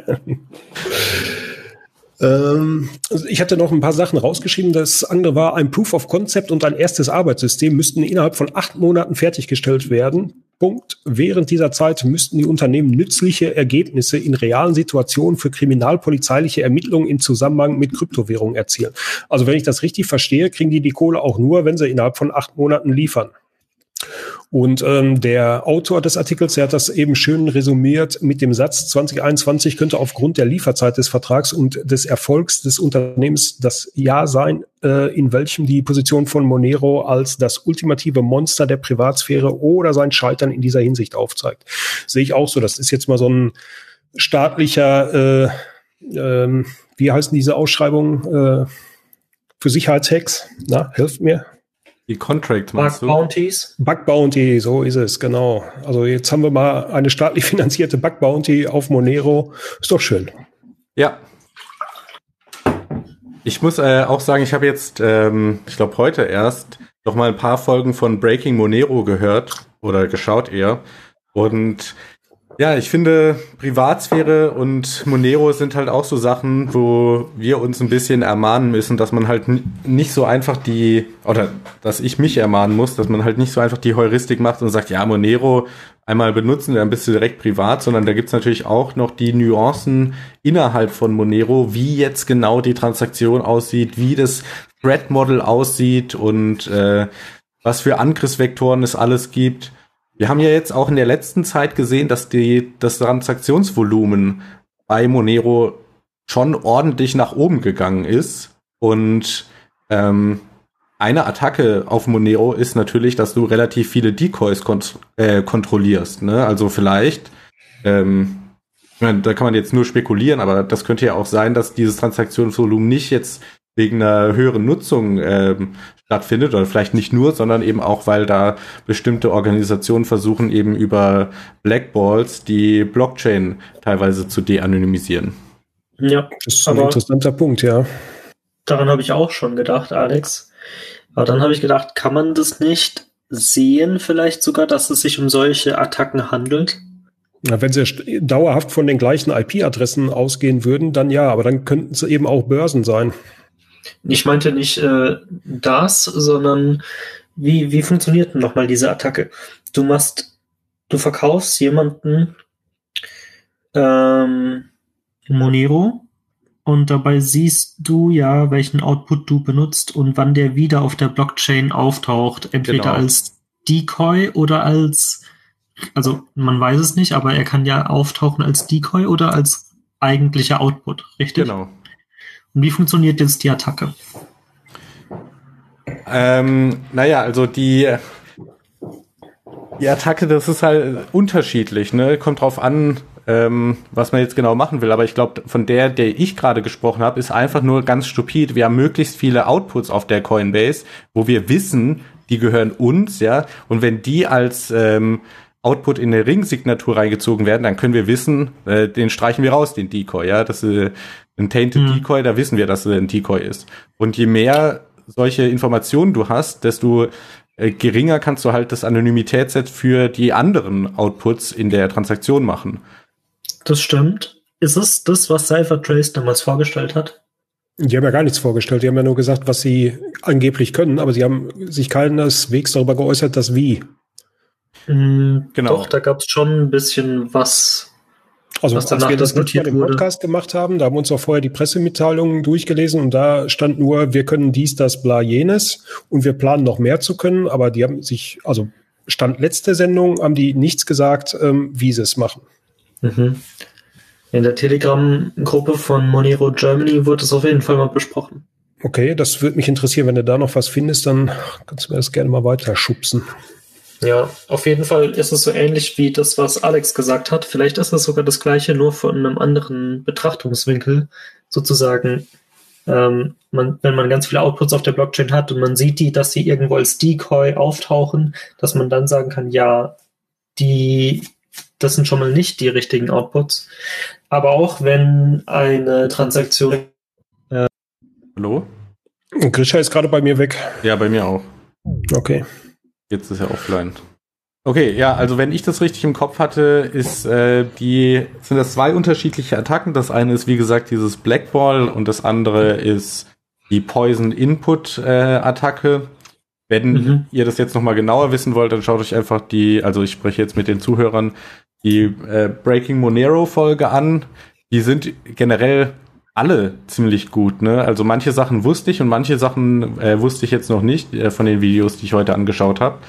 ähm, also ich hatte noch ein paar Sachen rausgeschrieben. Das andere war, ein Proof of Concept und ein erstes Arbeitssystem müssten innerhalb von acht Monaten fertiggestellt werden. Punkt. Während dieser Zeit müssten die Unternehmen nützliche Ergebnisse in realen Situationen für kriminalpolizeiliche Ermittlungen im Zusammenhang mit Kryptowährungen erzielen. Also wenn ich das richtig verstehe, kriegen die die Kohle auch nur, wenn sie innerhalb von acht Monaten liefern. Und ähm, der Autor des Artikels, der hat das eben schön resümiert mit dem Satz, zwanzig einundzwanzig könnte aufgrund der Lieferzeit des Vertrags und des Erfolgs des Unternehmens das Jahr sein, äh, in welchem die Position von Monero als das ultimative Monster der Privatsphäre oder sein Scheitern in dieser Hinsicht aufzeigt. Sehe ich auch so. Das ist jetzt mal so ein staatlicher, äh, äh, wie heißen diese Ausschreibungen äh, für Sicherheitshacks? Na, helft mir. Die Contract meinst du? Bug Bounties? Bug Bounty, so ist es, genau. Also jetzt haben wir mal eine staatlich finanzierte Bug Bounty auf Monero. Ist doch schön. Ja. Ich muss äh, auch sagen, ich habe jetzt, ähm, ich glaube heute erst, noch mal ein paar Folgen von Breaking Monero gehört oder geschaut eher. Und ja, ich finde, Privatsphäre und Monero sind halt auch so Sachen, wo wir uns ein bisschen ermahnen müssen, dass man halt n- nicht so einfach die, oder dass ich mich ermahnen muss, dass man halt nicht so einfach die Heuristik macht und sagt, ja, Monero einmal benutzen, dann bist du direkt privat, sondern da gibt's natürlich auch noch die Nuancen innerhalb von Monero, wie jetzt genau die Transaktion aussieht, wie das Thread-Model aussieht und äh, was für Angriffsvektoren es alles gibt. Wir haben ja jetzt auch in der letzten Zeit gesehen, dass die, das Transaktionsvolumen bei Monero schon ordentlich nach oben gegangen ist. Und ähm, eine Attacke auf Monero ist natürlich, dass du relativ viele Decoys kont- äh, kontrollierst. Ne? Also vielleicht, ähm, ich meine, da kann man jetzt nur spekulieren, aber das könnte ja auch sein, dass dieses Transaktionsvolumen nicht jetzt wegen einer höheren Nutzung ähm, stattfindet, oder vielleicht nicht nur, sondern eben auch, weil da bestimmte Organisationen versuchen, eben über Blackballs die Blockchain teilweise zu de-anonymisieren. Ja, das ist ein interessanter Punkt, ja. Daran habe ich auch schon gedacht, Alex. Aber dann habe ich gedacht, kann man das nicht sehen, vielleicht sogar, dass es sich um solche Attacken handelt? Ja, wenn sie dauerhaft von den gleichen I P-Adressen ausgehen würden, dann ja, aber dann könnten es eben auch Börsen sein. Ich meinte nicht äh, das, sondern wie, wie funktioniert denn nochmal diese Attacke? Du machst, du verkaufst jemanden ähm, Monero und dabei siehst du ja, welchen Output du benutzt und wann der wieder auf der Blockchain auftaucht. Entweder genau. als Decoy oder als, also man weiß es nicht, aber er kann ja auftauchen als Decoy oder als eigentlicher Output, richtig? Genau. Und wie funktioniert jetzt die Attacke? Ähm, naja, also die, die Attacke, das ist halt unterschiedlich, ne? Kommt drauf an, ähm, was man jetzt genau machen will. Aber ich glaube, von der, der ich gerade gesprochen habe, ist einfach nur ganz stupid. Wir haben möglichst viele Outputs auf der Coinbase, wo wir wissen, die gehören uns, ja. Und wenn die als ähm, Output in eine Ring-Signatur reingezogen werden, dann können wir wissen, äh, den streichen wir raus, den Decoy, ja. Das ist ein Tainted hm. Decoy, da wissen wir, dass es ein Decoy ist. Und je mehr solche Informationen du hast, desto äh, geringer kannst du halt das Anonymitätsset für die anderen Outputs in der Transaktion machen. Das stimmt. Ist es das, was CipherTrace damals vorgestellt hat? Die haben ja gar nichts vorgestellt. Die haben ja nur gesagt, was sie angeblich können, aber sie haben sich keineswegs darüber geäußert, dass wie. Mhm, genau. Doch, da gab es schon ein bisschen was. Also als wir das letzte Mal im Podcast gemacht haben, da haben wir uns auch vorher die Pressemitteilungen durchgelesen und da stand nur, wir können dies, das, bla, jenes und wir planen noch mehr zu können, aber die haben sich, also Stand letzte Sendung, haben die nichts gesagt, ähm, wie sie es machen. Mhm. In der Telegram-Gruppe von Monero Germany wurde es auf jeden Fall mal besprochen. Okay, das würde mich interessieren, wenn du da noch was findest, dann kannst du mir das gerne mal weiter schubsen. Ja, auf jeden Fall ist es so ähnlich wie das, was Alex gesagt hat. Vielleicht ist es sogar das Gleiche, nur von einem anderen Betrachtungswinkel. Sozusagen, ähm, man, wenn man ganz viele Outputs auf der Blockchain hat und man sieht die, dass sie irgendwo als Decoy auftauchen, dass man dann sagen kann, ja, die, das sind schon mal nicht die richtigen Outputs. Aber auch wenn eine Transaktion... Äh, Hallo? Grisha ist gerade bei mir weg. Ja, bei mir auch. Okay. Jetzt ist er offline. Okay, ja, also wenn ich das richtig im Kopf hatte, ist äh, die sind das zwei unterschiedliche Attacken. Das eine ist, wie gesagt, dieses Blackball und das andere ist die Poison Input äh, Attacke. Wenn mhm. ihr das jetzt nochmal genauer wissen wollt, dann schaut euch einfach die, also ich spreche jetzt mit den Zuhörern, die äh, Breaking Monero Folge an. Die sind generell alle ziemlich gut, ne? Also manche Sachen wusste ich und manche Sachen äh, wusste ich jetzt noch nicht äh, von den Videos, die ich heute angeschaut habe.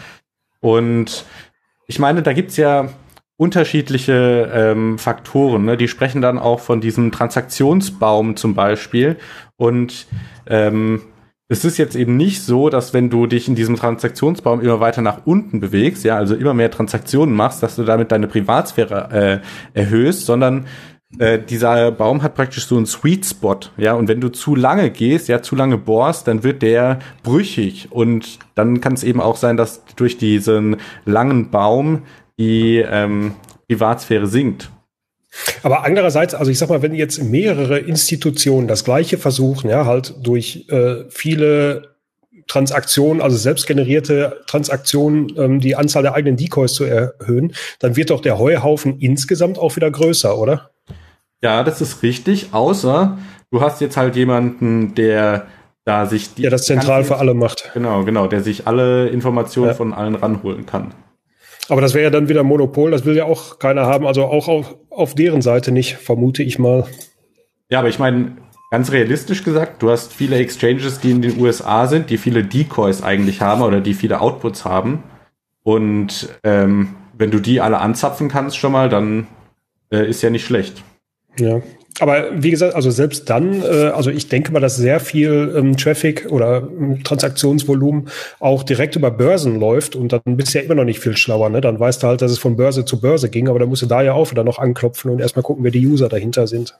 Und ich meine, da gibt's ja unterschiedliche ähm, Faktoren, ne? Die sprechen dann auch von diesem Transaktionsbaum zum Beispiel. Und ähm, es ist jetzt eben nicht so, dass wenn du dich in diesem Transaktionsbaum immer weiter nach unten bewegst, ja, also immer mehr Transaktionen machst, dass du damit deine Privatsphäre äh, erhöhst, sondern Äh, dieser Baum hat praktisch so einen Sweet Spot, ja, und wenn du zu lange gehst, ja, zu lange bohrst, dann wird der brüchig und dann kann es eben auch sein, dass durch diesen langen Baum die ähm, Privatsphäre sinkt. Aber andererseits, also ich sag mal, wenn jetzt mehrere Institutionen das Gleiche versuchen, ja, halt durch äh, viele Transaktionen, also selbstgenerierte Transaktionen, ähm, die Anzahl der eigenen Decoys zu erhöhen, dann wird doch der Heuhaufen insgesamt auch wieder größer, oder? Ja, das ist richtig, außer du hast jetzt halt jemanden, der da sich die... Der das zentral für alle macht. Genau, genau, der sich alle Informationen ja. von allen ranholen kann. Aber das wäre ja dann wieder Monopol, das will ja auch keiner haben, also auch auf, auf deren Seite nicht, vermute ich mal. Ja, aber ich meine, ganz realistisch gesagt, du hast viele Exchanges, die in den U S A sind, die viele Decoys eigentlich haben oder die viele Outputs haben. Und ähm, wenn du die alle anzapfen kannst schon mal, dann äh, ist ja nicht schlecht. Ja, aber wie gesagt, also selbst dann, äh, also ich denke mal, dass sehr viel ähm, Traffic oder ähm, Transaktionsvolumen auch direkt über Börsen läuft und dann bist du ja immer noch nicht viel schlauer, ne? Dann weißt du halt, dass es von Börse zu Börse ging, aber dann musst du da ja auch wieder noch anklopfen und erstmal gucken, wer die User dahinter sind.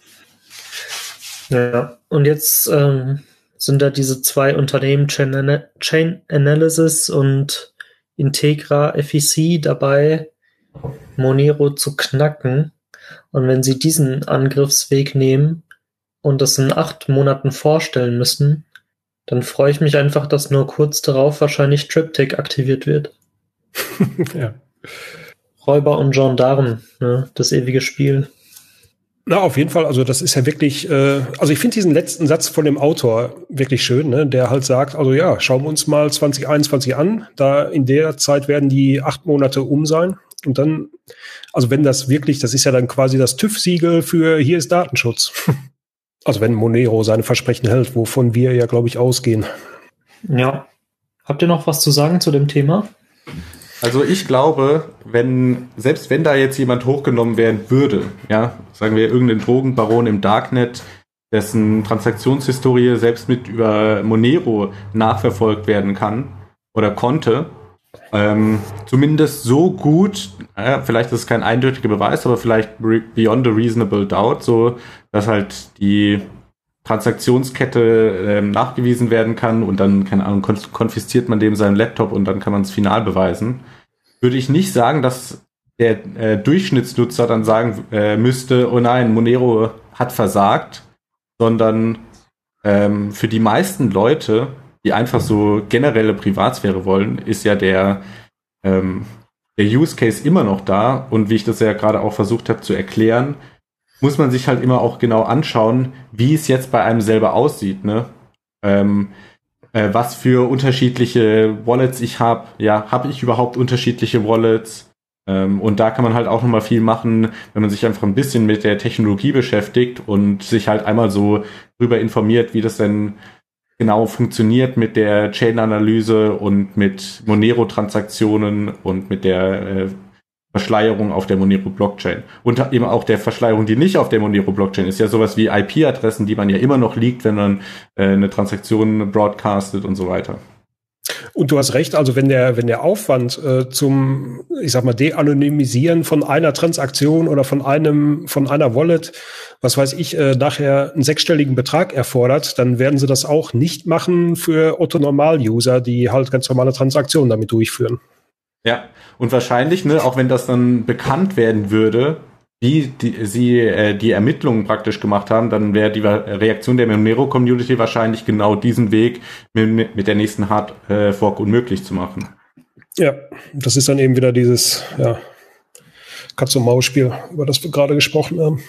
Ja, und jetzt ähm, sind da diese zwei Unternehmen, Chain, Chain Analysis und Integra F E C, dabei, Monero zu knacken. Und wenn sie diesen Angriffsweg nehmen und das in acht Monaten vorstellen müssen, dann freue ich mich einfach, dass nur kurz darauf wahrscheinlich Triptych aktiviert wird. Ja. Räuber und Gendarm, ne? Das ewige Spiel. Na, auf jeden Fall, also das ist ja wirklich, äh, also ich finde diesen letzten Satz von dem Autor wirklich schön, ne? Der halt sagt, also ja, schauen wir uns mal zwanzig einundzwanzig an, da in der Zeit werden die acht Monate um sein und dann, also wenn das wirklich, das ist ja dann quasi das TÜV-Siegel für hier ist Datenschutz. Also wenn Monero seine Versprechen hält, wovon wir ja, glaube ich, ausgehen. Ja. Habt ihr noch was zu sagen zu dem Thema? Also ich glaube, wenn, selbst wenn da jetzt jemand hochgenommen werden würde, ja, sagen wir irgendein Drogenbaron im Darknet, dessen Transaktionshistorie selbst mit über Monero nachverfolgt werden kann oder konnte, ähm, zumindest so gut, äh, vielleicht ist es kein eindeutiger Beweis, aber vielleicht beyond a reasonable doubt, so, dass halt die Transaktionskette ähm, nachgewiesen werden kann und dann, keine Ahnung, konf- konfisziert man dem seinen Laptop und dann kann man es final beweisen, würde ich nicht sagen, dass der äh, Durchschnittsnutzer dann sagen äh, müsste, oh nein, Monero hat versagt, sondern ähm, für die meisten Leute, die einfach so generelle Privatsphäre wollen, ist ja der, ähm, der Use Case immer noch da und wie ich das ja gerade auch versucht habe zu erklären, muss man sich halt immer auch genau anschauen, wie es jetzt bei einem selber aussieht, ne? Ähm, äh, was für unterschiedliche Wallets ich habe. Ja, habe ich überhaupt unterschiedliche Wallets? Ähm, und da kann man halt auch nochmal viel machen, wenn man sich einfach ein bisschen mit der Technologie beschäftigt und sich halt einmal so drüber informiert, wie das denn genau funktioniert mit der Chain-Analyse und mit Monero-Transaktionen und mit der äh, Verschleierung auf der Monero-Blockchain. Und eben auch der Verschleierung, die nicht auf der Monero-Blockchain ist. Ja sowas wie I P-Adressen, die man ja immer noch liegt, wenn man äh, eine Transaktion broadcastet und so weiter. Und du hast recht, also wenn der, wenn der Aufwand äh, zum, ich sag mal, De-Anonymisieren von einer Transaktion oder von einem, von einer Wallet, was weiß ich, äh, nachher einen sechsstelligen Betrag erfordert, dann werden sie das auch nicht machen für Otto-Normal-User, die halt ganz normale Transaktionen damit durchführen. Ja, und wahrscheinlich, ne, auch wenn das dann bekannt werden würde, wie die, sie äh, die Ermittlungen praktisch gemacht haben, dann wäre die Reaktion der Monero-Community wahrscheinlich genau diesen Weg mit, mit der nächsten Hard-Fork unmöglich zu machen. Ja, das ist dann eben wieder dieses ja, Katz-und-Maus-Spiel, über das wir gerade gesprochen haben.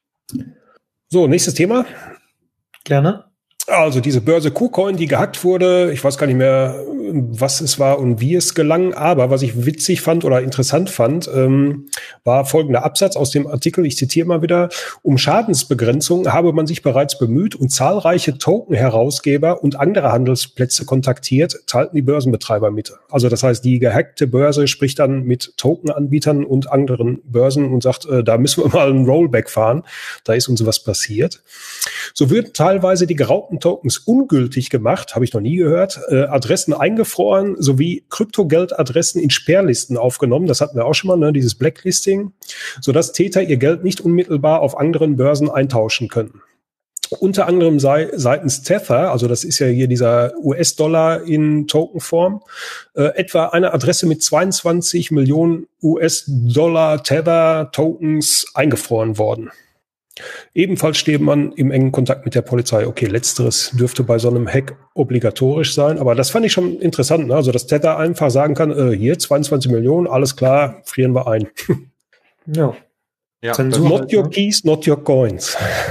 So, nächstes Thema. Gerne. Also diese Börse KuCoin, die gehackt wurde, ich weiß gar nicht mehr, was es war und wie es gelang, aber was ich witzig fand oder interessant fand, ähm, war folgender Absatz aus dem Artikel, ich zitiere mal wieder: Um Schadensbegrenzung habe man sich bereits bemüht und zahlreiche Token-Herausgeber und andere Handelsplätze kontaktiert, teilten die Börsenbetreiber mit. Also das heißt, die gehackte Börse spricht dann mit Token-Anbietern und anderen Börsen und sagt, äh, da müssen wir mal einen Rollback fahren, da ist uns was passiert. So würden teilweise die geraubten Tokens ungültig gemacht, habe ich noch nie gehört, äh, Adressen eingefroren sowie Kryptogeldadressen in Sperrlisten aufgenommen, das hatten wir auch schon mal, ne, dieses Blacklisting, sodass Täter ihr Geld nicht unmittelbar auf anderen Börsen eintauschen können. Unter anderem sei seitens Tether, also das ist ja hier dieser U S-Dollar in Tokenform, äh, etwa eine Adresse mit zweiundzwanzig Millionen U S-Dollar Tether-Tokens eingefroren worden. Ebenfalls steht man im engen Kontakt mit der Polizei. Okay, letzteres dürfte bei so einem Hack obligatorisch sein, aber das fand ich schon interessant, ne? Also dass Tether einfach sagen kann, äh, hier zweiundzwanzig Millionen, alles klar, frieren wir ein. Ja. Ja, Zensur Not halt, your ne? keys, not your coins.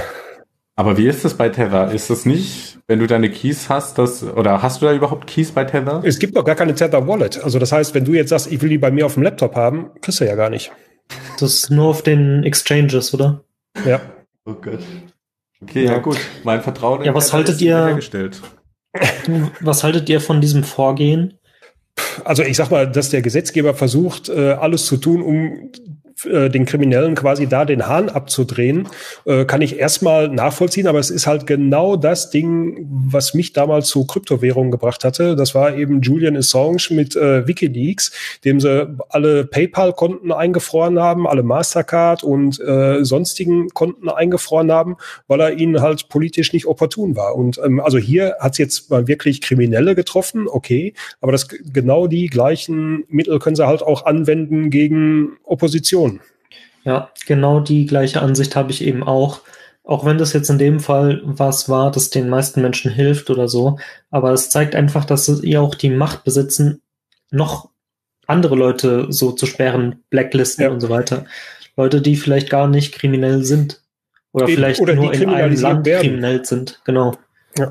Aber wie ist das bei Tether? Ist das nicht, wenn du deine Keys hast, das, oder hast du da überhaupt Keys bei Tether? Es gibt doch gar keine Tether Wallet. Also das heißt, wenn du jetzt sagst, ich will die bei mir auf dem Laptop haben, kriegst du ja gar nicht. Das ist nur auf den Exchanges, oder? Ja. Oh Gott. Okay, ja, ja gut. Mein Vertrauen in Ja, was Tether haltet ist ihr- hergestellt. Was haltet ihr von diesem Vorgehen? Also ich sag mal, dass der Gesetzgeber versucht, äh, alles zu tun, um äh, den Kriminellen quasi da den Hahn abzudrehen, äh, kann ich erstmal nachvollziehen, aber es ist halt genau das Ding, was mich damals zu Kryptowährungen gebracht hatte. Das war eben Julian Assange mit äh, WikiLeaks, dem sie alle PayPal-Konten eingefroren haben, alle Mastercard und äh, sonstigen Konten eingefroren haben, weil er ihnen halt politisch nicht opportun war. Und ähm, also hier hat es jetzt mal wirklich Kriminelle getroffen, okay, aber das genau die gleichen Mittel können sie halt auch anwenden gegen Opposition. Ja, genau die gleiche Ansicht habe ich eben auch. Auch wenn das jetzt in dem Fall was war, das den meisten Menschen hilft oder so. Aber es zeigt einfach, dass sie auch die Macht besitzen, noch andere Leute so zu sperren, Blacklisten Ja. und so weiter. Leute, die vielleicht gar nicht kriminell sind. Oder Eben, vielleicht oder die nur in einem kriminalisiert Land werden. kriminell sind. Genau. Ja.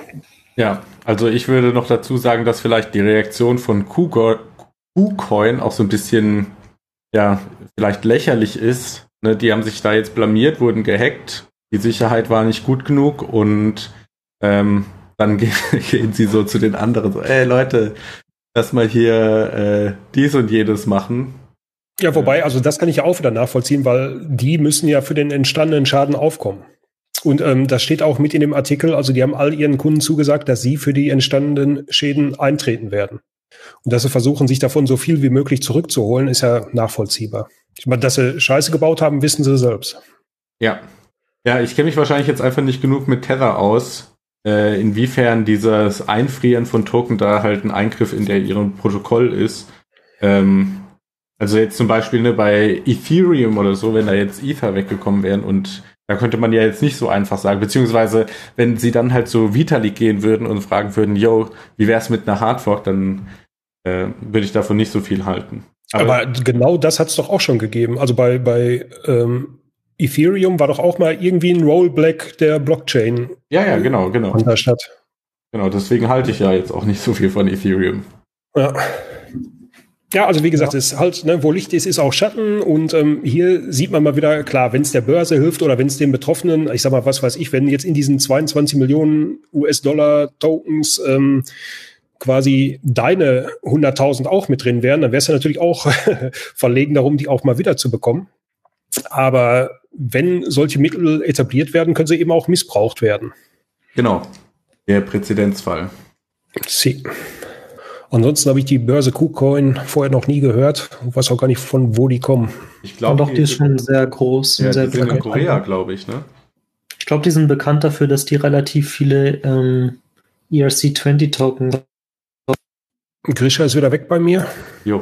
Ja, also ich würde noch dazu sagen, dass vielleicht die Reaktion von KuCo- KuCoin auch so ein bisschen, ja, vielleicht lächerlich ist. Ne, die haben sich da jetzt blamiert, wurden gehackt, die Sicherheit war nicht gut genug und ähm, dann ge- gehen sie so zu den anderen so, ey Leute, lass mal hier äh, dies und jedes machen. Ja, wobei, also das kann ich ja auch wieder nachvollziehen, weil die müssen ja für den entstandenen Schaden aufkommen. Und ähm, das steht auch mit in dem Artikel, also die haben all ihren Kunden zugesagt, dass sie für die entstandenen Schäden eintreten werden. Und dass sie versuchen, sich davon so viel wie möglich zurückzuholen, ist ja nachvollziehbar. Ich meine, dass sie Scheiße gebaut haben, wissen sie selbst. Ja. Ja, ich kenne mich wahrscheinlich jetzt einfach nicht genug mit Tether aus, äh, inwiefern dieses Einfrieren von Token da halt ein Eingriff in der ihrem Protokoll ist. Ähm, also jetzt zum Beispiel ne, bei Ethereum oder so, wenn da jetzt Ether weggekommen wären und da könnte man ja jetzt nicht so einfach sagen, beziehungsweise wenn sie dann halt so Vitalik gehen würden und fragen würden, yo, wie wär's mit einer Hardfork, dann äh, würde ich davon nicht so viel halten. Aber, Aber genau das hat es doch auch schon gegeben. Also bei, bei ähm, Ethereum war doch auch mal irgendwie ein Rollback der Blockchain. Ja, ja, genau, genau. An der Stadt. Genau, deswegen halte ich ja jetzt auch nicht so viel von Ethereum. Ja. Ja, also wie gesagt, es ist halt, ne, wo Licht ist, ist auch Schatten. Und ähm, hier sieht man mal wieder, klar, wenn es der Börse hilft oder wenn es den Betroffenen, ich sag mal, was weiß ich, wenn jetzt in diesen zweiundzwanzig Millionen U S-Dollar Tokens ähm, quasi deine hunderttausend auch mit drin wären, dann wäre es ja natürlich auch verlegen darum, die auch mal wieder zu bekommen. Aber wenn solche Mittel etabliert werden, können sie eben auch missbraucht werden. Genau, der Präzedenzfall. Sie. Ansonsten habe ich die Börse KuCoin vorher noch nie gehört und weiß auch gar nicht, von wo die kommen. Ich glaube, doch, die, die ist schon sehr groß. Ja, und sehr die sind in Korea, glaube ich, ne? Ich glaube, die sind bekannt dafür, dass die relativ viele ähm, E R C zwanzig Token. Grisha ist wieder weg bei mir. Jo.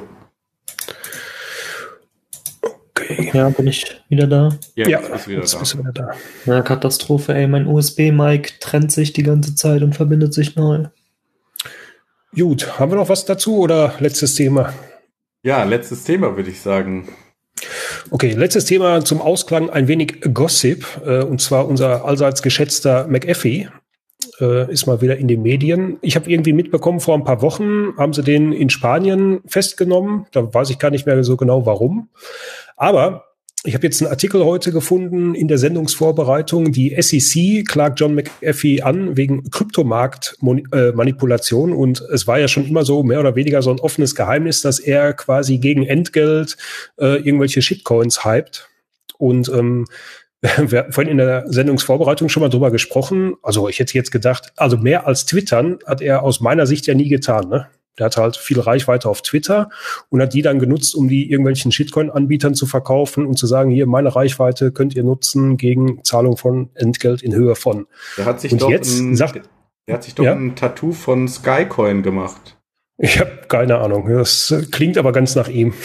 Okay. Ja, bin ich wieder da? Ja, Ja, ist wieder jetzt da. bist du wieder da. Ja, Katastrophe, ey. Mein U S B-Mic trennt sich die ganze Zeit und verbindet sich neu. Gut, haben wir noch was dazu oder letztes Thema? Ja, letztes Thema, würde ich sagen. Okay, letztes Thema zum Ausklang ein wenig Gossip, äh, und zwar unser allseits geschätzter McAfee äh, ist mal wieder in den Medien. Ich habe irgendwie mitbekommen, vor ein paar Wochen haben sie den in Spanien festgenommen. Da weiß ich gar nicht mehr so genau, warum. Aber ich habe jetzt einen Artikel heute gefunden in der Sendungsvorbereitung. Die S E C klagt John McAfee an wegen Kryptomarktmanipulation. Und es war ja schon immer so mehr oder weniger so ein offenes Geheimnis, dass er quasi gegen Entgelt äh, irgendwelche Shitcoins hypt. Und ähm, wir hatten vorhin in der Sendungsvorbereitung schon mal drüber gesprochen. Also ich hätte jetzt gedacht, also mehr als Twittern hat er aus meiner Sicht ja nie getan, ne? Der hatte halt viel Reichweite auf Twitter und hat die dann genutzt, um die irgendwelchen Shitcoin-Anbietern zu verkaufen und zu sagen, hier, meine Reichweite könnt ihr nutzen gegen Zahlung von Entgelt in Höhe von. Der hat sich und doch, jetzt ein, sagt, der hat sich doch ja? ein Tattoo von Skycoin gemacht. Ich habe keine Ahnung. Das klingt aber ganz nach ihm.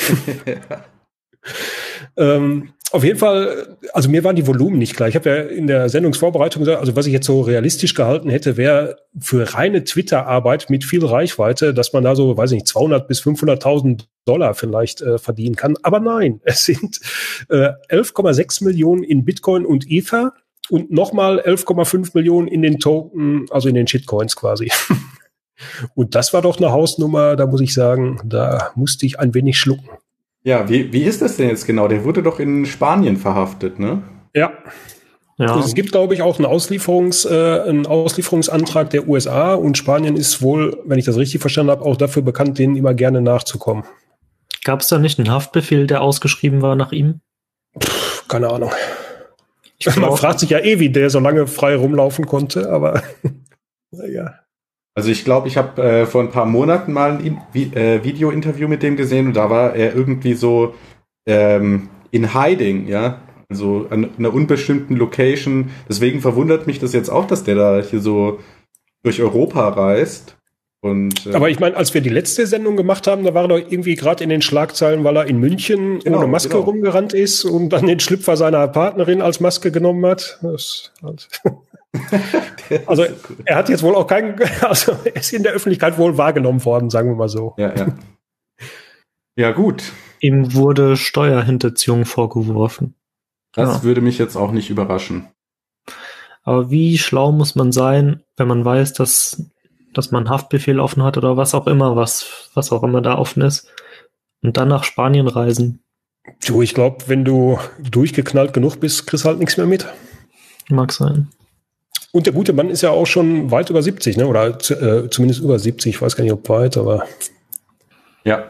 ähm, auf jeden Fall, also mir waren die Volumen nicht klar. Ich habe ja in der Sendungsvorbereitung gesagt, also was ich jetzt so realistisch gehalten hätte, wäre für reine Twitter-Arbeit mit viel Reichweite, dass man da so, weiß ich nicht, zweihundert bis fünfhunderttausend Dollar vielleicht äh, verdienen kann. Aber nein, es sind äh, elf Komma sechs Millionen in Bitcoin und Ether und nochmal elf Komma fünf Millionen in den Token, also in den Shitcoins quasi. Und das war doch eine Hausnummer, da muss ich sagen, da musste ich ein wenig schlucken. Ja, wie, wie ist das denn jetzt genau? Der wurde doch in Spanien verhaftet, ne? Ja. Ja. Es gibt, glaube ich, auch einen, Auslieferungs, äh, einen Auslieferungsantrag der U S A und Spanien ist wohl, wenn ich das richtig verstanden habe, auch dafür bekannt, denen immer gerne nachzukommen. Gab es da nicht einen Haftbefehl, der ausgeschrieben war nach ihm? Pff, keine Ahnung. Ich Man glaub, fragt sich ja eh, wie der so lange frei rumlaufen konnte, aber naja. Also ich glaube, ich habe äh, vor ein paar Monaten mal ein Vi- äh, Video-Interview mit dem gesehen und da war er irgendwie so ähm, in hiding, ja, also an einer unbestimmten Location. Deswegen verwundert mich das jetzt auch, dass der da hier so durch Europa reist. Und, äh, Aber ich meine, als wir die letzte Sendung gemacht haben, da war er doch irgendwie gerade in den Schlagzeilen, weil er in München Genau, ohne Maske genau. rumgerannt ist und dann den Schlüpfer seiner Partnerin als Maske genommen hat. Das halt also er hat jetzt wohl auch keinen, also er ist in der Öffentlichkeit wohl wahrgenommen worden, sagen wir mal so. ja, ja. Ja, gut. ihm wurde Steuerhinterziehung vorgeworfen. Das Ja. würde mich jetzt auch nicht überraschen. Aber wie schlau muss man sein, wenn man weiß, dass, dass man einen Haftbefehl offen hat oder was auch immer, was, was auch immer da offen ist, und dann nach Spanien reisen? Du, ich glaube, wenn du durchgeknallt genug bist, kriegst halt nichts mehr mit. Mag sein. Und der gute Mann ist ja auch schon weit über siebzig, ne? Oder zu, äh, zumindest über siebzig, ich weiß gar nicht, ob weit, aber Ja.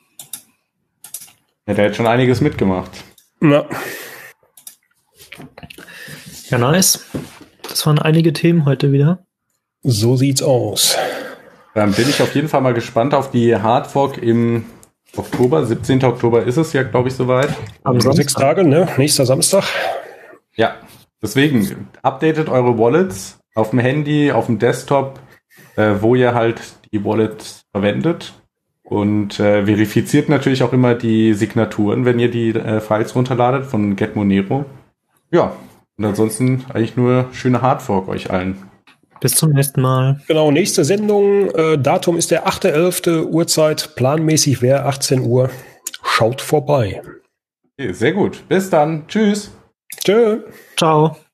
Ja, der hat schon einiges mitgemacht. na. Ja, nice. Das waren einige Themen heute wieder. So sieht's aus. Dann bin ich auf jeden Fall mal gespannt auf die Hardfork im Oktober. siebzehnten Oktober ist es ja, glaube ich, soweit. Am Sechs Tage, ne? Nächster Samstag. Ja, deswegen updatet eure Wallets auf dem Handy, auf dem Desktop, äh, wo ihr halt die Wallets verwendet. Und äh, verifiziert natürlich auch immer die Signaturen, wenn ihr die äh, Files runterladet von GetMonero. Ja, und ansonsten eigentlich nur schöne Hardfork euch allen. Bis zum nächsten Mal. Genau, nächste Sendung. Äh, Datum ist der achte elfte Uhrzeit. Planmäßig wäre achtzehn Uhr. Schaut vorbei. Okay, sehr gut. Bis dann. Tschüss. Tschö. Ciao.